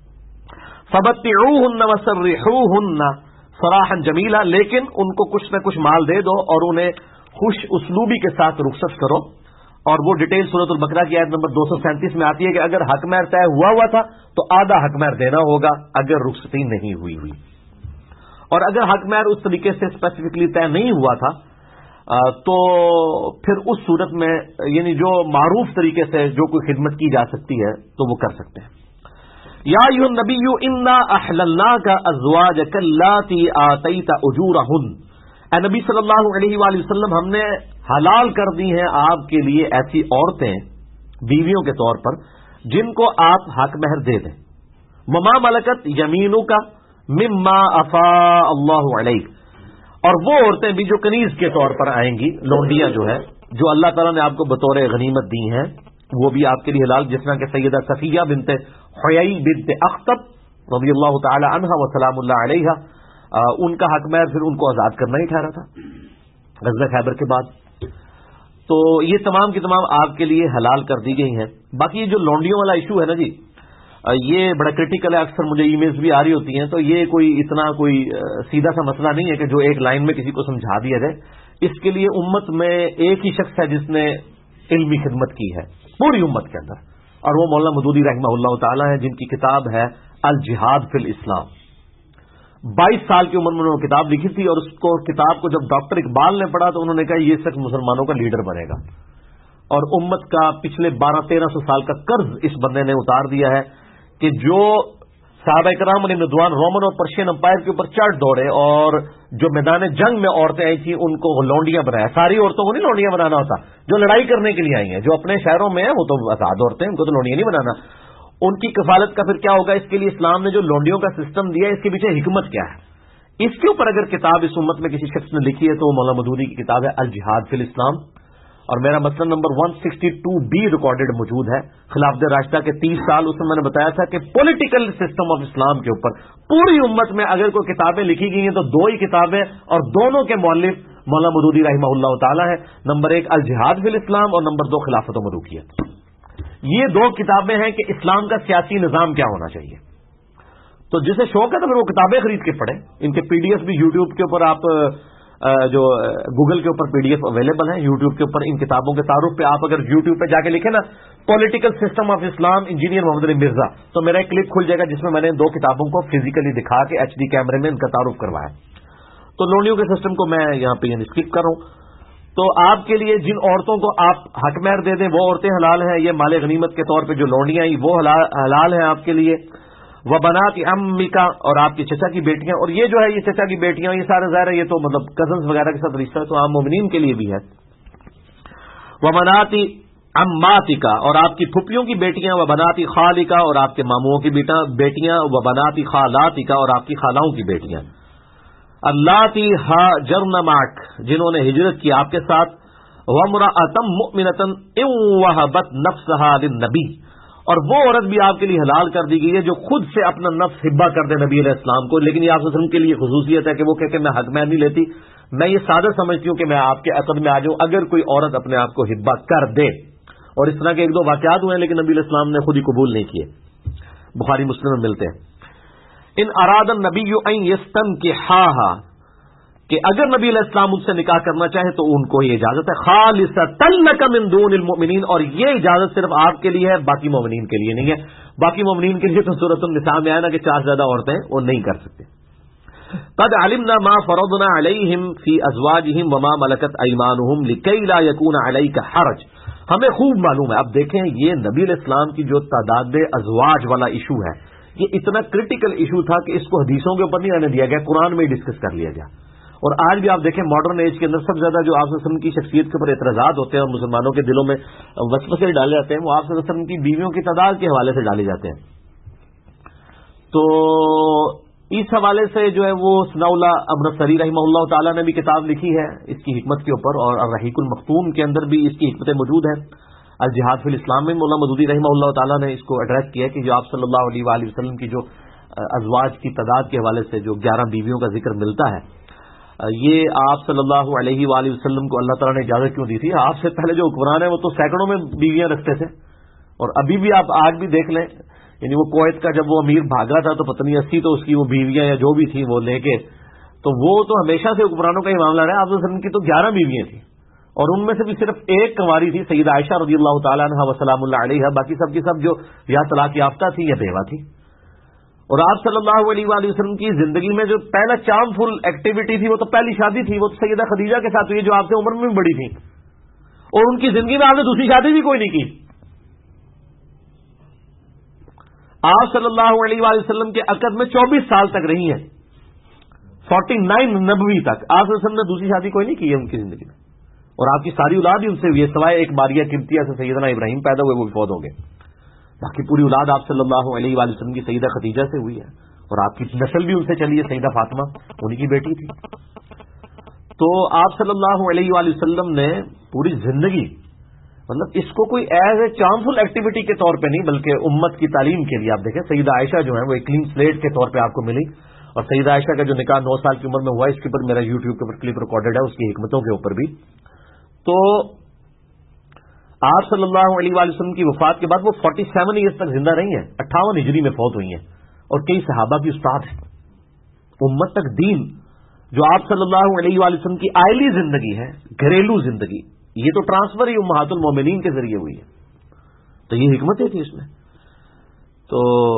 فَبَتِّعُوهُنَّ وَسَرِّحُوهُنَّ سراحا جمیلا، لیکن ان کو کچھ نہ کچھ مال دے دو اور انہیں خوش اسلوبی کے ساتھ رخصت کرو. اور وہ ڈیٹیل سورۃ البقرہ کی آیت نمبر 237 میں آتی ہے کہ اگر حق مہر طے ہوا تھا تو آدھا حق مہر دینا ہوگا اگر رخصتی نہیں ہوئی. اور اگر حق مہر اس طریقے سے اسپیسیفکلی طے نہیں ہوا تھا تو پھر اس صورت میں یعنی جو معروف طریقے سے جو کوئی خدمت کی جا سکتی ہے تو وہ کر سکتے ہیں. یا ایھا النبی انا احللناک ازواجک اللاتی آتیت اجورہن، اے نبی صلی اللہ علیہ وآلہ وسلم ہم نے حلال کر دی ہیں آپ کے لیے ایسی عورتیں بیویوں کے طور پر جن کو آپ حق مہر دے دیں. وما ملکت یمینک مما افاء اللہ علیک، اور وہ عورتیں بھی جو کنیز کے طور پر آئیں گی، لونڈیاں جو ہے جو اللہ تعالیٰ نے آپ کو بطور غنیمت دی ہیں وہ بھی آپ کے لیے حلال، جس طرح کہ سیدہ صفیہ بنت حیی بنت اخطب رضی اللہ تعالی عنہا وسلام اللہ علیہا، ان کا حق مہر پھر ان کو آزاد کرنا ہی ٹھہرا تھا غزوہ خیبر کے بعد. تو یہ تمام کی تمام آپ کے لیے حلال کر دی گئی ہیں. باقی یہ جو لونڈیوں والا ایشو ہے نا جی، یہ بڑا کرٹیکل ہے. اکثر مجھے ای میلز بھی آ رہی ہوتی ہیں، تو یہ کوئی اتنا کوئی سیدھا سا مسئلہ نہیں ہے کہ جو ایک لائن میں کسی کو سمجھا دیا جائے. اس کے لیے امت میں ایک ہی شخص ہے جس نے علمی خدمت کی ہے پوری امت کے اندر، اور وہ مولانا مودودی رحمہ اللہ تعالی ہیں، جن کی کتاب ہے الجہاد فی الاسلام. 22 سال کی عمر میں انہوں نے کتاب لکھی تھی، اور اس کو کتاب کو جب ڈاکٹر اقبال نے پڑھا تو انہوں نے کہا یہ شخص مسلمانوں کا لیڈر بنے گا. اور امت کا پچھلے 1200-1300 سال کا قرض اس بندے نے اتار دیا ہے کہ جو صحابہ کرام علیہم رضوان رومن اور پرشین امپائر کے اوپر چڑھ دوڑے اور جو میدان جنگ میں عورتیں آئی تھیں ان کو لونڈیاں بنایا. ساری عورتوں کو نہیں لونڈیاں بنانا ہوتا، جو لڑائی کرنے کے لیے آئی ہیں، جو اپنے شہروں میں ہیں وہ تو آزاد عورتیں، ان کو تو لونڈیاں نہیں بنانا. ان کی کفالت کا پھر کیا ہوگا؟ اس کے لیے اسلام نے جو لونڈیوں کا سسٹم دیا ہے اس کے پیچھے حکمت کیا ہے؟ اس کے اوپر اگر کتاب اس امت میں کسی شخص نے لکھی ہے تو وہ مولانا مودودی کی کتاب ہے الجہاد فی الاسلام. اور میرا مسئلہ نمبر 162B ریکارڈڈ موجود ہے خلافت راشدہ کے 30 سال. اس میں میں نے بتایا تھا کہ پولیٹیکل سسٹم آف اسلام کے اوپر پوری امت میں اگر کوئی کتابیں لکھی گئی ہیں تو 2 ہی کتابیں اور دونوں کے مؤلف مولانا مودودی رحمہ اللہ تعالی ہے. نمبر 1 الجہاد فی الاسلام اور نمبر 2 خلافت و ملوکیت. یہ 2 کتابیں ہیں کہ اسلام کا سیاسی نظام کیا ہونا چاہیے. تو جسے شوق ہے تو پھر وہ کتابیں خرید کے پڑھیں. ان کے پی ڈی ایف بھی یوٹیوب کے اوپر آپ جو گوگل کے اوپر پی ڈی ایف اویلیبل ہیں، یوٹیوب کے اوپر ان کتابوں کے تعارف پہ آپ اگر یوٹیوب پہ جا کے لکھیں نا political system of Islam engineer Muhammad Ali Mirza, تو میرا ایک کلپ کھل جائے گا جس میں نے 2 کتابوں کو فزیکلی دکھا کے HD کیمرے میں ان کا تعارف کروایا. تو لونڈیوں کے سسٹم کو میں یہاں پہ اسکپ کر رہا ہوں. تو آپ کے لیے جن عورتوں کو آپ حق مہر دے دیں وہ عورتیں حلال ہیں. یہ مال غنیمت کے طور پہ جو لونڈیاں ہیں وہ حلال ہیں آپ کے لیے. وہ بنات امک، اور آپ کی چچا کی بیٹیاں. اور یہ جو ہے یہ چچا کی بیٹیاں یہ سارے ظاہر ہے یہ تو مطلب کزنز وغیرہ کے ساتھ رشتہ ہے تو عام مومنین کے لیے بھی ہے. وہ بنات अम्मातिका, और आपकी फुप्पियों की बेटियां, व बनाती खालिका, और आपके मामुओं की बेटियां, व बनाती खालातिका, और आपकी खालाओं की बेटियां, अल्लाती हाजरन माक, जिन्होंने हिजरत की आपके साथ, वम्रअतम मुमिनतन इन वहबत नफ्सहा लिन्नबी, और वो औरत भी आपके लिए हलाल कर दी गई है जो खुद से अपना नफ्स हिब्बा कर दे नबी अलैहि सलाम को। लेकिन ये आप वसल्लम के लिए खुसूसियत है कि वो कहते मैं हक में नहीं लेती, मैं ये सादा समझती हूं कि मैं आपके अक़द में आ जाऊं अगर कोई औरत अपने आप को हिब्बा कर दे। और इस तरह के एक दो वाकयात हुए हैं लेकिन नबी अलैहि सलाम ने खुद ही कबूल नहीं किए, बुखारी मुस्लिम में मिलते हैं। इन अरादन नबी अन यस्तनकिहाहा, कि अगर नबी अलैहि सलाम उनसे निकाह करना चाहे तो उनको ये इजाजत है, खालिसतन लका मिन दूनिल मुमिनीन, और ये इजाजत सिर्फ आपके लिए है, बाकी मोमिनीन के लिए नहीं है। बाकी मोमिनीन के लिए तो सूरत निसा में आया ना कि 4 से ज्यादा औरतें वो नहीं कर सकते। कद अलिमना मा फरदना अलैहिम फी अज़वाजिहिम वमा मलकत अयमानुहुम लिकै ला यकून अलैका हरज, हमें खूब मालूम है। अब देखें ये नबी अलैहि सलाम की जो तादाद अज़वाज वाला इशू है, ये इतना क्रिटिकल इशू था कि इसको हदीसों के ऊपर नहीं आने दिया गया, कुरान में ही डिस्कस कर लिया गया। और आज भी आप देखें मॉडर्न एज के अंदर सबसे ज्यादा जो आप वसल्लम की शख्सियत के ऊपर एतराजात होते हैं और मुसलमानों के दिलों में वसवसे डाले जाते हैं, वो आप वसल्लम की बीवियों की तादाद के हवाले से डाले जाते हैं। तो इस हवाले से जो है वो सनाउल्लाह अबनसरी रहमहुल्लाह ताला ने भी किताब लिखी है इसकी हिकमत के ऊपर, और रहीकुल मख्तूम के अंदर भी इसकी हिकमतें मौजूद है। अल जिहाद फिल इस्लाम में मौला मदूदी रहमहुल्लाह ताला ने इसको एड्रेस किया कि जो आप सल्लल्लाहु अलैहि वसल्लम की जो अज़वाज की तादाद के हवाले से जो 11 बीवियों का जिक्र मिलता है, ये आप सल्लल्लाहु अलैहि वसल्लम को अल्लाह ताला ने इजाजत क्यों दी थी? आपसे पहले जो हुक्मरान है वो तो सैकड़ों में बीवियां रखते थे, और अभी भी आप आज भी देख लें, यानी वो कुवैत का जब वो अमीर भागा था तो पत्नी 80 तो उसकी वो बीवियां या जो भी थी वो लेके, तो वो तो हमेशा से हुक्मरानों का ही मामला रहा। आप वसल्लम की तो 11 बीवियां थी और उनमें से भी सिर्फ एक कंवारी थी सईदा आयशा रज़ियल्लाहु ताला अन्हा व सलामुल्लाह अलैहा, बाकी सब की सब जो या तलाक याफ्ता थी या बेवा थी। और आप सल्लल्लाहु अलैहि वसल्लम की जिंदगी में जो पहला चार्मफुल एक्टिविटी थी वो तो पहली शादी थी, वो तो सैयदा खदीजा के साथ हुई जो आपसे उम्र में भी बड़ी थी, और उनकी जिंदगी में आपने दूसरी शादी भी कोई नहीं की। आप सल्लल्लाहु अलैहि वसल्लम के अक़द में 24 साल तक रही हैं, 49 नबवी तक आप वसल्लम ने दूसरी शादी कोई नहीं की है उनकी जिंदगी में, और आपकी सारी औलाद ही उनसे हुई है, सिवाय एक मारिया किब्तिया से सैयदना इब्राहिम पैदा हुए, वो भी फौत हो गए। बाकी पूरी औलाद आप सल्लल्लाहु अलैहि वसल्लम की सईदा खदीजा से हुई है, और आपकी नस्ल भी उनसे चली है, सईदा फातिमा उन्हीं की बेटी थी। तो आप सल्लल्लाहु अलैहि वसल्लम ने पूरी जिंदगी मतलब इसको कोई एज ए चार्मफुल एक्टिविटी के तौर पे नहीं, बल्कि उम्मत की तालीम के लिए। आप देखें सईदा आयशा जो है वो एक क्लीन स्लेट के तौर पे आपको मिली, और सईदा आयशा का जो निकाह 9 साल की उम्र में हुआ, इसके ऊपर मेरा यूट्यूब के ऊपर क्लिप रिकॉर्डेड है, उसकी हिकमतों के ऊपर भी। तो आप सल्लल्लाहु अलैहि वसल्लम की वफात के बाद वो 47 ईयर्स तक जिंदा रही हैं, 58 हिजरी में फौत हुई हैं, और कई सहाबा की उस्ताद हैं। उम्मत तक दीन जो आप सल्लल्लाहु अलैहि वसल्लम की आयली जिंदगी है, घरेलू जिंदगी, ये तो ट्रांसफर ही उम्महातुल मोमिनीन के जरिए हुई है, तो ये हिकमतें थी इसमें। तो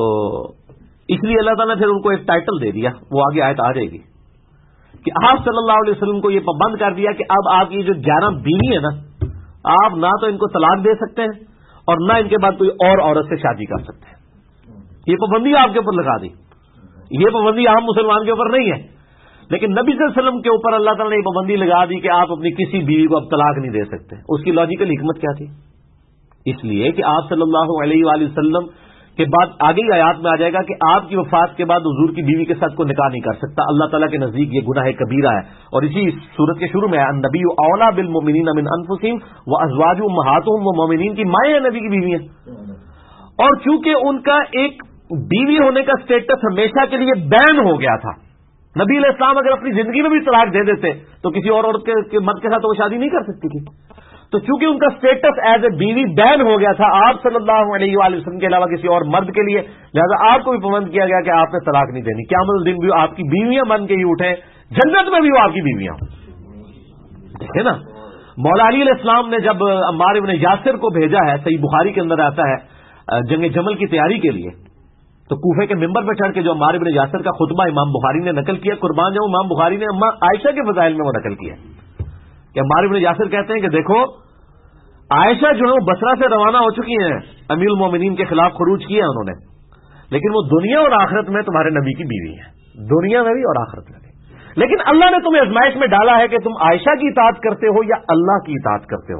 इसलिए अल्लाह ताला ने फिर उनको एक टाइटल दे दिया, वो आगे आयत आ जाएगी, कि आप सल्लल्लाहु अलैहि वसल्लम को ये पाबंद कर दिया कि अब आप ये जो 11 बीवी है ना, आप ना तो इनको तलाक दे सकते हैं और ना इनके बाद कोई और औरत से शादी कर सकते हैं। ये पाबंदी आपके ऊपर लगा दी। ये पाबंदी आम मुसलमान के ऊपर नहीं है, लेकिन नबी सल्लल्लाहु अलैहि वसल्लम के ऊपर अल्लाह ताला ने ये पाबंदी लगा दी कि आप अपनी किसी बीवी को अब तलाक नहीं दे सकते। उसकी लॉजिकल हिकमत क्या थी? इसलिए कि आप सल्लल्लाहु अलैहि वसल्लम के बाद आगे ही आयात में आ जाएगा कि आपकी वफात के बाद हुजूर की बीवी के साथ कोई निकाह नहीं कर सकता। अल्लाह ताला के नजदीक ये गुनाह कबीरा है, और इसी सूरत के शुरू में अन्नबी औला बिल मुमिनीन मिन अनफुसिहिम व अज़वाजुहुम उम्महातुहुम, वो मोमिनीन की माएं हैं, नबी की बीवी हैं। और चूंकि उनका एक बीवी होने का स्टेटस हमेशा के लिए बैन हो गया था, नबी अलैहि सलाम अगर अपनी जिंदगी में भी तलाक दे देते तो किसी और औरत के मर्द के साथ वो शादी नहीं कर सकती थी। तो चूंकि उनका स्टेटस एज ए बीवी बैन हो गया था आप सल्लल्लाहु अलैहि वसल्लम के अलावा किसी और मर्द के लिए, लिहाजा आपको भी पाबंद किया गया कि आपने तलाक नहीं देनी। क़यामत दिन भी आपकी बीवियां बन के ही उठे, जन्नत में भी वो आपकी बीवियां। देखे ना, मौला अली अलैहिस्सलाम ने जब अम्मार इब्न यासिर को भेजा है, सही बुखारी के अंदर आता है, जंग जमल की तैयारी के लिए, तो कूफे के मिंबर पर चढ़ के जो अम्मार इब्न यासिर का खुतबा इमाम बुखारी ने नकल किया, कुर्बान जाऊं इमाम बुखारी ने अम्मा आयशा के फजाइल में वो नकल किया कि अम्मार इब्न यासिर कहते हैं कि देखो आयशा जो है वो बसरा से रवाना हो चुकी हैं, अमीरुल मोमिनीन के खिलाफ खरूज किया उन्होंने, लेकिन वो दुनिया और आखिरत में तुम्हारे नबी की बीवी है, दुनिया में भी और आखिरत में भी। लेकिन अल्लाह ने तुम्हें आजमाइश में डाला है कि तुम आयशा की इताअत करते हो या अल्लाह की इताअत करते हो,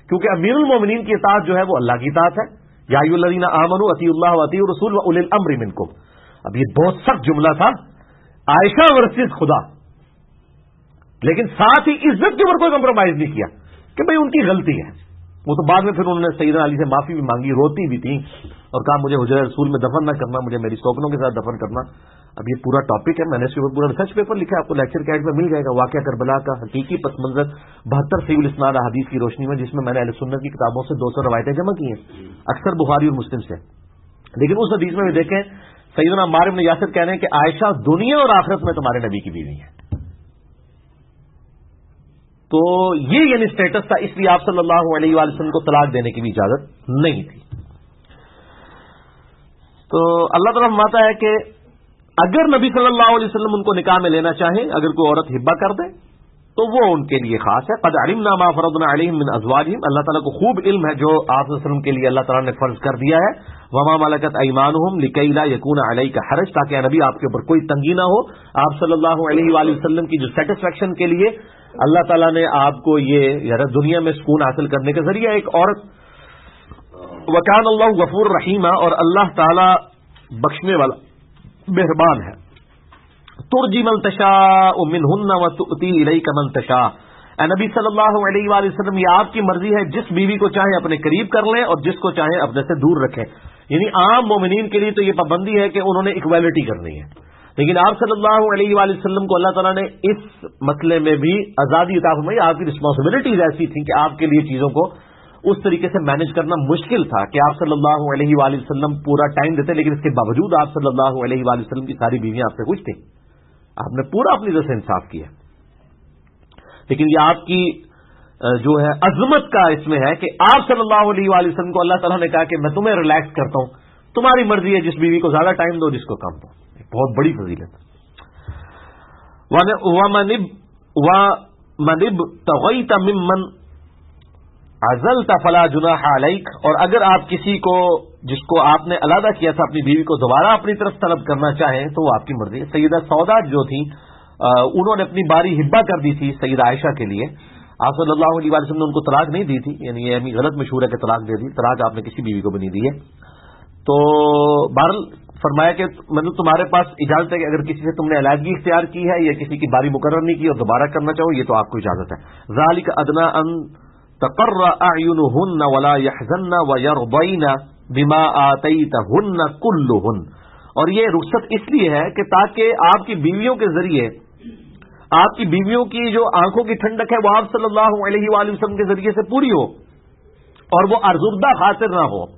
کیونکہ امیر المومنین کی اطاعت جو ہے وہ اللہ کی اطاعت ہے. یا ایھا الذین آمنوا اطیعوا اللہ واطیعوا الرسول واولی الامر منکم. اب یہ بہت سخت جملہ تھا، عائشہ ورسز خدا، لیکن ساتھ ہی عزت کے اوپر کوئی کمپرومائز نہیں کیا کہ بھئی ان کی غلطی ہے. وہ تو بعد میں پھر انہوں نے سیدنا علی سے معافی بھی مانگی، روتی بھی تھیں اور کہا مجھے حجرہ رسول میں دفن نہ کرنا، مجھے میری سوکنوں کے ساتھ دفن کرنا. اب یہ پورا ٹاپک ہے، میں نے اس کے اوپر پورا ریسرچ پیپر لکھا ہے، آپ کو لیکچر کے ایڈ میں مل جائے گا. واقعہ کربلا کا حقیقی پس منظر 72 صحیح الاسناد احادیث کی روشنی میں، جس میں نے اہل سنت کی کتابوں سے 200 روایتیں جمع کی ہیں، اکثر بخاری اور مسلم سے. لیکن اس حدیث میں بھی دیکھیں سیدنا عمار بن یاسر کہہ رہے ہیں کہ عائشہ دنیا اور آخرت میں تمہارے نبی کی بیوی ہے. تو یہ یعنی اسٹیٹس تھا، اس لیے آپ صلی اللہ علیہ وآلہ وسلم کو طلاق دینے کی بھی اجازت نہیں تھی. تو اللہ تعالیٰ فرماتا ہے کہ اگر نبی صلی اللہ علیہ وسلم ان کو نکاح میں لینا چاہیں، اگر کوئی عورت ہبہ کر دے تو وہ ان کے لیے خاص ہے. قد علمنا ما فرضنا علیہم من ازواجہم، اللہ تعالیٰ کو خوب علم ہے جو آپ صلی اللہ علیہ وسلم کے لیے اللہ تعالیٰ نے فرض کر دیا ہے. وما ملکت ایمانہم لکی لا یکون علیک حرج، تاکہ نبی آپ کے اوپر کوئی تنگی نہ ہو. آپ صلی اللہ علیہ وآلہ وسلم کی جو سیٹسفیکشن کے لیے اللہ تعالیٰ نے آپ کو یہ دنیا میں سکون حاصل کرنے کے ذریعے ایک عورت. وکان اللہ غفور رحیمہ، اور اللہ تعالیٰ بخشنے والا مہربان ہے. ترجی من تشاء منہن وتؤتی الیک من تشاء. اے نبی صلی اللہ علیہ وآلہ وسلم، یہ آپ کی مرضی ہے، جس بیوی کو چاہیں اپنے قریب کر لیں اور جس کو چاہیں اپنے سے دور رکھیں. یعنی عام مومنین کے لیے تو یہ پابندی ہے کہ انہوں نے ایکویلٹی کرنی ہے، لیکن آپ صلی اللہ علیہ وآلہ وسلم کو اللہ تعالیٰ نے اس مسئلے میں بھی آزادی عطا فرمائی. آپ کی رسپانسبلٹیز ایسی تھیں کہ آپ کے لیے چیزوں کو اس طریقے سے مینج کرنا مشکل تھا کہ آپ صلی اللہ علیہ وآلہ وسلم پورا ٹائم دیتے، لیکن اس کے باوجود آپ صلی اللہ علیہ وآلہ وسلم کی ساری بیویاں آپ سے خوش تھیں. آپ نے پورا اپنی طرف سے انصاف کیا. لیکن یہ آپ کی جو ہے عظمت کا اس میں ہے کہ آپ صلی اللہ علیہ وآلہ وسلم کو اللہ تعالیٰ نے کہا کہ میں تمہیں ریلیکس کرتا ہوں، تمہاری مرضی ہے، جس بیوی کو زیادہ ٹائم دو، جس کو کم دو. بہت بڑی فضیلت. وَمَنِ ابْتَغَيْتَ مِمَّنْ عَزَلْتَ فَلَا جُنَاحَ عَلَيْكَ، اور اگر آپ کسی کو جس کو آپ نے علیحدہ کیا تھا اپنی بیوی کو دوبارہ اپنی طرف طلب کرنا چاہیں تو وہ آپ کی مرضی ہے. سیدہ سودا جو تھی انہوں نے اپنی باری ہبہ کر دی تھی سیدہ عائشہ کے لیے. آپ صلی اللہ علیہ وسلم نے ان کو طلاق نہیں دی تھی، یعنی یہ غلط مشہور ہے کہ طلاق دے دی. طلاق آپ نے کسی بیوی کو بھی نہیں دی ہے. تو بہرحال فرمایا کہ مطلب تمہارے پاس اجازت ہے کہ اگر کسی سے تم نے علیحدگی اختیار کی ہے یا کسی کی باری مقرر نہیں کی اور دوبارہ کرنا چاہو، یہ تو آپ کو اجازت ہے. ذالک ادنی ان تقر اعینہن ولا یحزن ویرضین بما آتیتہن کلہن. اور یہ رخصت اس لیے ہے کہ تاکہ آپ کی بیویوں کے ذریعے آپ کی بیویوں کی جو آنکھوں کی ٹھنڈک ہے وہ آپ صلی اللہ علیہ وآلہ وسلم کے ذریعے سے پوری ہو اور وہ ارزردہ خاطر نہ ہو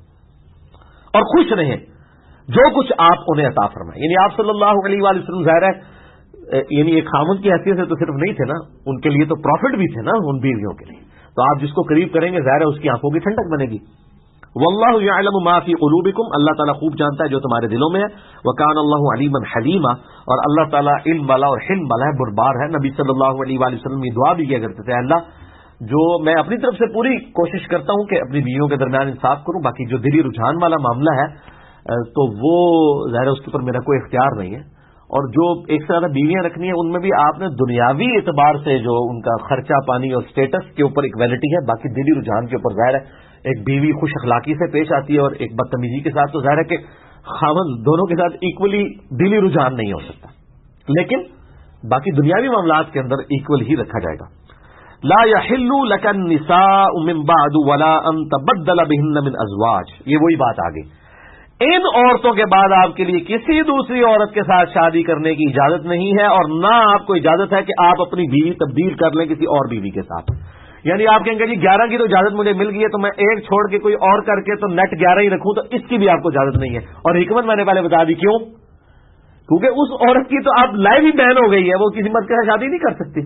اور خوش رہیں جو کچھ آپ انہیں عطا فرمائیں. یعنی آپ صلی اللہ علیہ وآلہ وسلم ظاہر ہے یعنی ایک خامن کی حیثیت سے تو صرف نہیں تھے نا، ان کے لیے تو پروفٹ بھی تھے نا ان بیویوں کے لیے. تو آپ جس کو قریب کریں گے ظاہر ہے اس کی آنکھوں کی ٹھنڈک بنے گی. واللہ یعلم ما فی قلوبکم، اللہ تعالیٰ خوب جانتا ہے جو تمہارے دلوں میں ہے. وکان اللہ علیما حلیما، اور اللہ تعالیٰ علم والا اور حلم والا ہے، بردبار ہے. نبی صلی اللہ علیہ وآلہ وسلم یہ دعا بھی کیا کرتے تھے، اللہ جو میں اپنی طرف سے پوری کوشش کرتا ہوں کہ اپنی بیویوں کے درمیان انصاف کروں، باقی جو دلی رجحان والا معاملہ ہے تو وہ ظاہر ہے اس کے اوپر میرا کوئی اختیار نہیں ہے. اور جو ایک سے زیادہ بیویاں رکھنی ہیں ان میں بھی آپ نے دنیاوی اعتبار سے جو ان کا خرچہ پانی اور سٹیٹس کے اوپر ایکویلٹی ہے، باقی دلی رجحان کے اوپر ظاہر ہے ایک بیوی خوش اخلاقی سے پیش آتی ہے اور ایک بدتمیزی کے ساتھ، تو ظاہر ہے کہ خاوند دونوں کے ساتھ ایکولی دلی رجحان نہیں ہو سکتا، لیکن باقی دنیاوی معاملات کے اندر ایکول ہی رکھا جائے گا. لا يحل لك النساء من بعد ولا ان تبدل بهن من ازواج، یہ وہی بات آ گئی. ان عورتوں کے بعد آپ کے لیے کسی دوسری عورت کے ساتھ شادی کرنے کی اجازت نہیں ہے، اور نہ آپ کو اجازت ہے کہ آپ اپنی بیوی تبدیل کر لیں کسی اور بیوی کے ساتھ. یعنی آپ کہیں گے جی 11 کی تو اجازت مجھے مل گئی ہے تو میں ایک چھوڑ کے کوئی اور کر کے تو نیٹ 11 ہی رکھوں، تو اس کی بھی آپ کو اجازت نہیں ہے. اور حکمت میں نے پہلے بتا دی کیوں، کیونکہ اس عورت کی تو آپ لائف ہی بین ہو گئی ہے، وہ کسی مرد کے ساتھ شادی نہیں کر سکتی،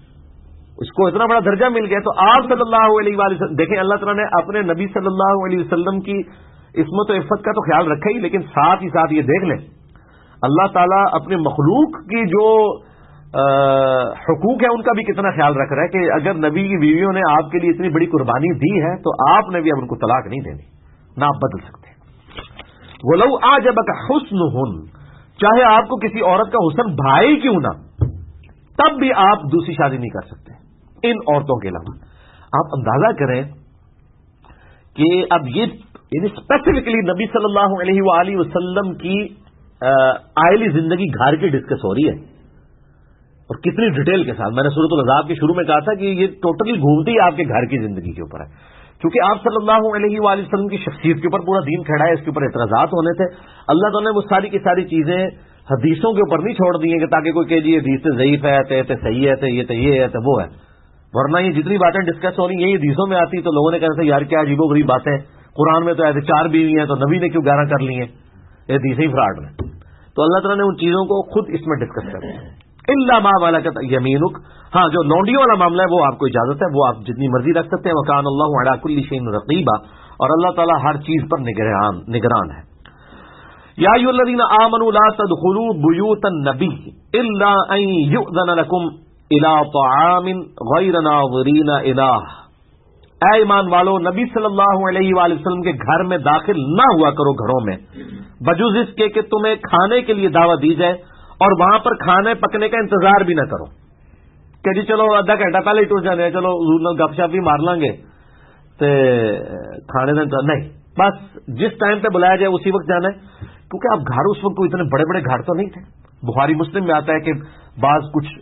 اس کو اتنا بڑا درجہ مل گیا. تو آپ صلی اللہ علیہ وآلہ وسلم دیکھیں، اللہ تعالیٰ نے اپنے نبی صلی اللہ علیہ وسلم کی عصمت و عفت کا تو خیال رکھا ہی، لیکن ساتھ ہی ساتھ یہ دیکھ لیں اللہ تعالیٰ اپنے مخلوق کی جو حقوق ہے ان کا بھی کتنا خیال رکھ رہا ہے کہ اگر نبی کی بیویوں نے آپ کے لیے اتنی بڑی قربانی دی ہے تو آپ نے بھی اب ان کو طلاق نہیں دینی، نہ آپ بدل سکتے. وَلَوْ أَعْجَبَكَ حُسْنُهُنَّ، چاہے آپ کو کسی عورت کا حسن بھائی کیوں نہ، تب بھی آپ دوسری شادی نہیں کر سکتے ان عورتوں کے علاوہ. آپ اندازہ کریں کہ اب یہ اسپیسیفکلی نبی صلی اللہ علیہ وآلہ وسلم کی آئلی زندگی گھر کی ڈسکس ہو رہی ہے، اور کتنی ڈیٹیل کے ساتھ. میں نے سورۃ الاحزاب کے شروع میں کہا تھا کہ یہ ٹوٹلی گھومتی ہے آپ کے گھر کی زندگی کے اوپر ہے، کیونکہ آپ صلی اللہ علیہ وآلہ وسلم کی شخصیت کے اوپر پورا دین کھڑا ہے. اس کے اوپر اعتراضات ہونے تھے. اللہ تعالیٰ نے وہ ساری کی ساری چیزیں حدیثوں کے اوپر نہیں چھوڑ دی ہیں کہ تاکہ کوئی کہ جی حدیث سے ضعیف ہے تے صحیح ہے تے یہ ہے تے وہ ہے، ورنہ یہ جتنی باتیں ڈسکس ہو رہی ہیں یہ حدیثوں میں آتی تو لوگوں نے کہا تھا یار کیا عجیب و غریب باتیں. قرآن میں تو ایسے 4 بیوی ہیں تو نبی نے کیوں 11 کر لی ہیں، یہ حدیثیں ہی فراڈ میں. تو اللہ تعالیٰ نے ان چیزوں کو خود اس میں ڈسکس کر دیا. الا ما ملکت یمینک، ہاں جو لونڈیوں والا معاملہ ہے وہ آپ کو اجازت ہے، وہ آپ جتنی مرضی رکھ سکتے ہیں. وکان اللہ علی کل شیء رقیبا، اور اللہ تعالیٰ ہر چیز پر نگران ہے. یا ایھا الذین آمنوا لا تدخلوا بیوت النبی الا ان یؤذن لکم الی طعام غیر ناظرین الیہ. اے ایمان والو، نبی صلی اللہ علیہ وآلہ وسلم کے گھر میں داخل نہ ہوا کرو گھروں میں بجز اس کے کہ تمہیں کھانے کے لیے دعوت دی جائے، اور وہاں پر کھانے پکنے کا انتظار بھی نہ کرو کہ جی چلو آدھا گھنٹہ پہلے ہی ٹر جانے، چلو حضور گپ شپ بھی مار لیں گے تے کھانے کا نہیں، بس جس ٹائم پہ بلایا جائے اسی وقت جانا ہے. کیونکہ اب گھر اس وقت کوئی اتنے بڑے بڑے گھر تو نہیں تھے. بخاری مسلم میں آتا ہے کہ بعض کچھ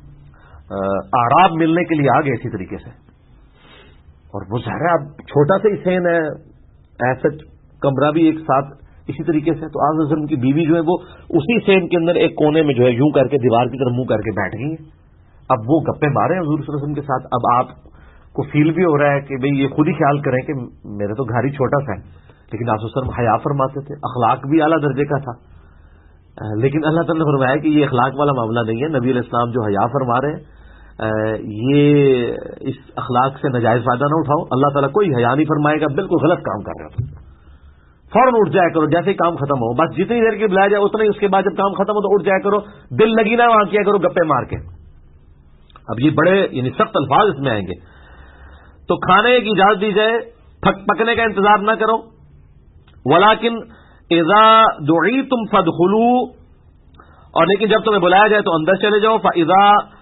اعراب ملنے کے لیے آ گئے اسی طریقے سے، اور وہ ظاہر ہے اب چھوٹا سا ہی سین ہے، ایسا کمرہ بھی ایک ساتھ اسی طریقے سے. تو آج وسلم کی بیوی جو ہے وہ اسی سین کے اندر ایک کونے میں جو ہے یوں کر کے دیوار کی طرف منہ کر کے بیٹھ گئی ہیں. اب وہ گپے مارے ہیں حضور صلی اللہ علیہ وسلم کے ساتھ. اب آپ کو فیل بھی ہو رہا ہے کہ بھئی یہ خود ہی خیال کریں کہ میرے تو گھر ہی چھوٹا سا ہے، لیکن آپ وسلم حیا فرماتے تھے، اخلاق بھی اعلیٰ درجے کا تھا. لیکن اللہ تعالیٰ نے فرمایا کہ یہ اخلاق والا معاملہ نہیں ہے. نبی علیہ السلام جو حیا فرما رہے ہیں یہ اس اخلاق سے ناجائز فائدہ نہ اٹھاؤ. اللہ تعالیٰ کوئی حیا نہیں فرمائے گا. بالکل غلط کام کر رہے ہو فوراً اٹھ جایا کرو جیسے ہی کام ختم ہو. بس جتنی دیر کی بلایا جائے اتنا ہی، اس کے بعد جب کام ختم ہو تو اٹھ جایا کرو. دل لگی نہ وہاں کیا کرو گپے مار کے. اب یہ بڑے یعنی سخت الفاظ اس میں آئیں گے. تو کھانے کی اجازت دی جائے، پکنے کا انتظار نہ کرو. ولیکن اذا دعیتم فادخلوا، اور لیکن جب تمہیں بلایا جائے تو اندر چلے جاؤ. فاذا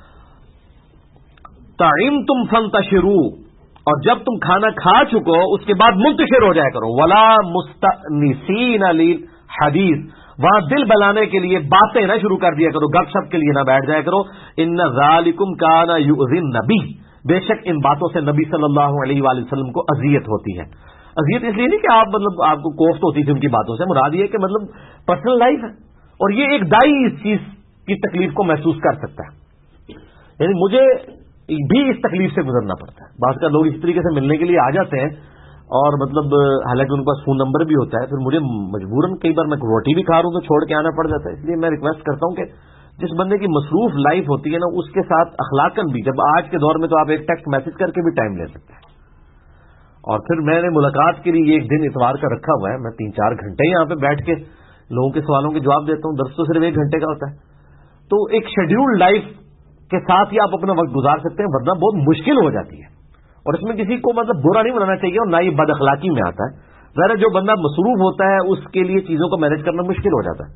طعمتم فانتشروا، اور جب تم کھانا کھا چکو اس کے بعد منتشر ہو جایا کرو. ولا مستأنسین للحدیث، وہاں دل بلانے کے لیے باتیں نہ شروع کر دیا کرو، گپ شپ کے لیے نہ بیٹھ جایا کرو. ان ذالکم کان یؤذی النبی، بے شک ان باتوں سے نبی صلی اللہ علیہ وآلہ وسلم کو اذیت ہوتی ہے. اذیت اس لیے نہیں کہ آپ آپ کو کوفت ہوتی تھی ان کی باتوں سے، مراد یہ کہ پرسنل لائف ہے، اور یہ ایک دائی اس چیز کی تکلیف کو محسوس کر سکتا ہے. یعنی مجھے بھی اس تکلیف سے گزرنا پڑتا ہے. بعض کا لوگ اس طریقے سے ملنے کے لیے آ جاتے ہیں اور حالانکہ ان کے پاس فون نمبر بھی ہوتا ہے، پھر مجھے مجبوراً کئی بار میں روٹی بھی کھا رہا ہوں تو چھوڑ کے آنا پڑ جاتا ہے. اس لیے میں ریکویسٹ کرتا ہوں کہ جس بندے کی مصروف لائف ہوتی ہے نا اس کے ساتھ اخلاقاً بھی، جب آج کے دور میں تو آپ ایک ٹیکسٹ میسج کر کے بھی ٹائم لے سکتے ہیں. اور پھر میں نے ملاقات کے لیے ایک دن اتوار کا رکھا ہوا ہے، میں 3-4 گھنٹے یہاں پہ بیٹھ کے لوگوں کے سوالوں کے جواب دیتا ہوں. درس تو صرف 1 گھنٹے کا ہوتا ہے. تو ایک شیڈیولڈ لائف کے ساتھ ہی آپ اپنا وقت گزار سکتے ہیں، ورنہ بہت مشکل ہو جاتی ہے. اور اس میں کسی کو برا نہیں بنانا چاہیے، اور نہ ہی بد اخلاقی میں آتا ہے. ظاہر جو بندہ مصروف ہوتا ہے اس کے لیے چیزوں کو مینج کرنا مشکل ہو جاتا ہے.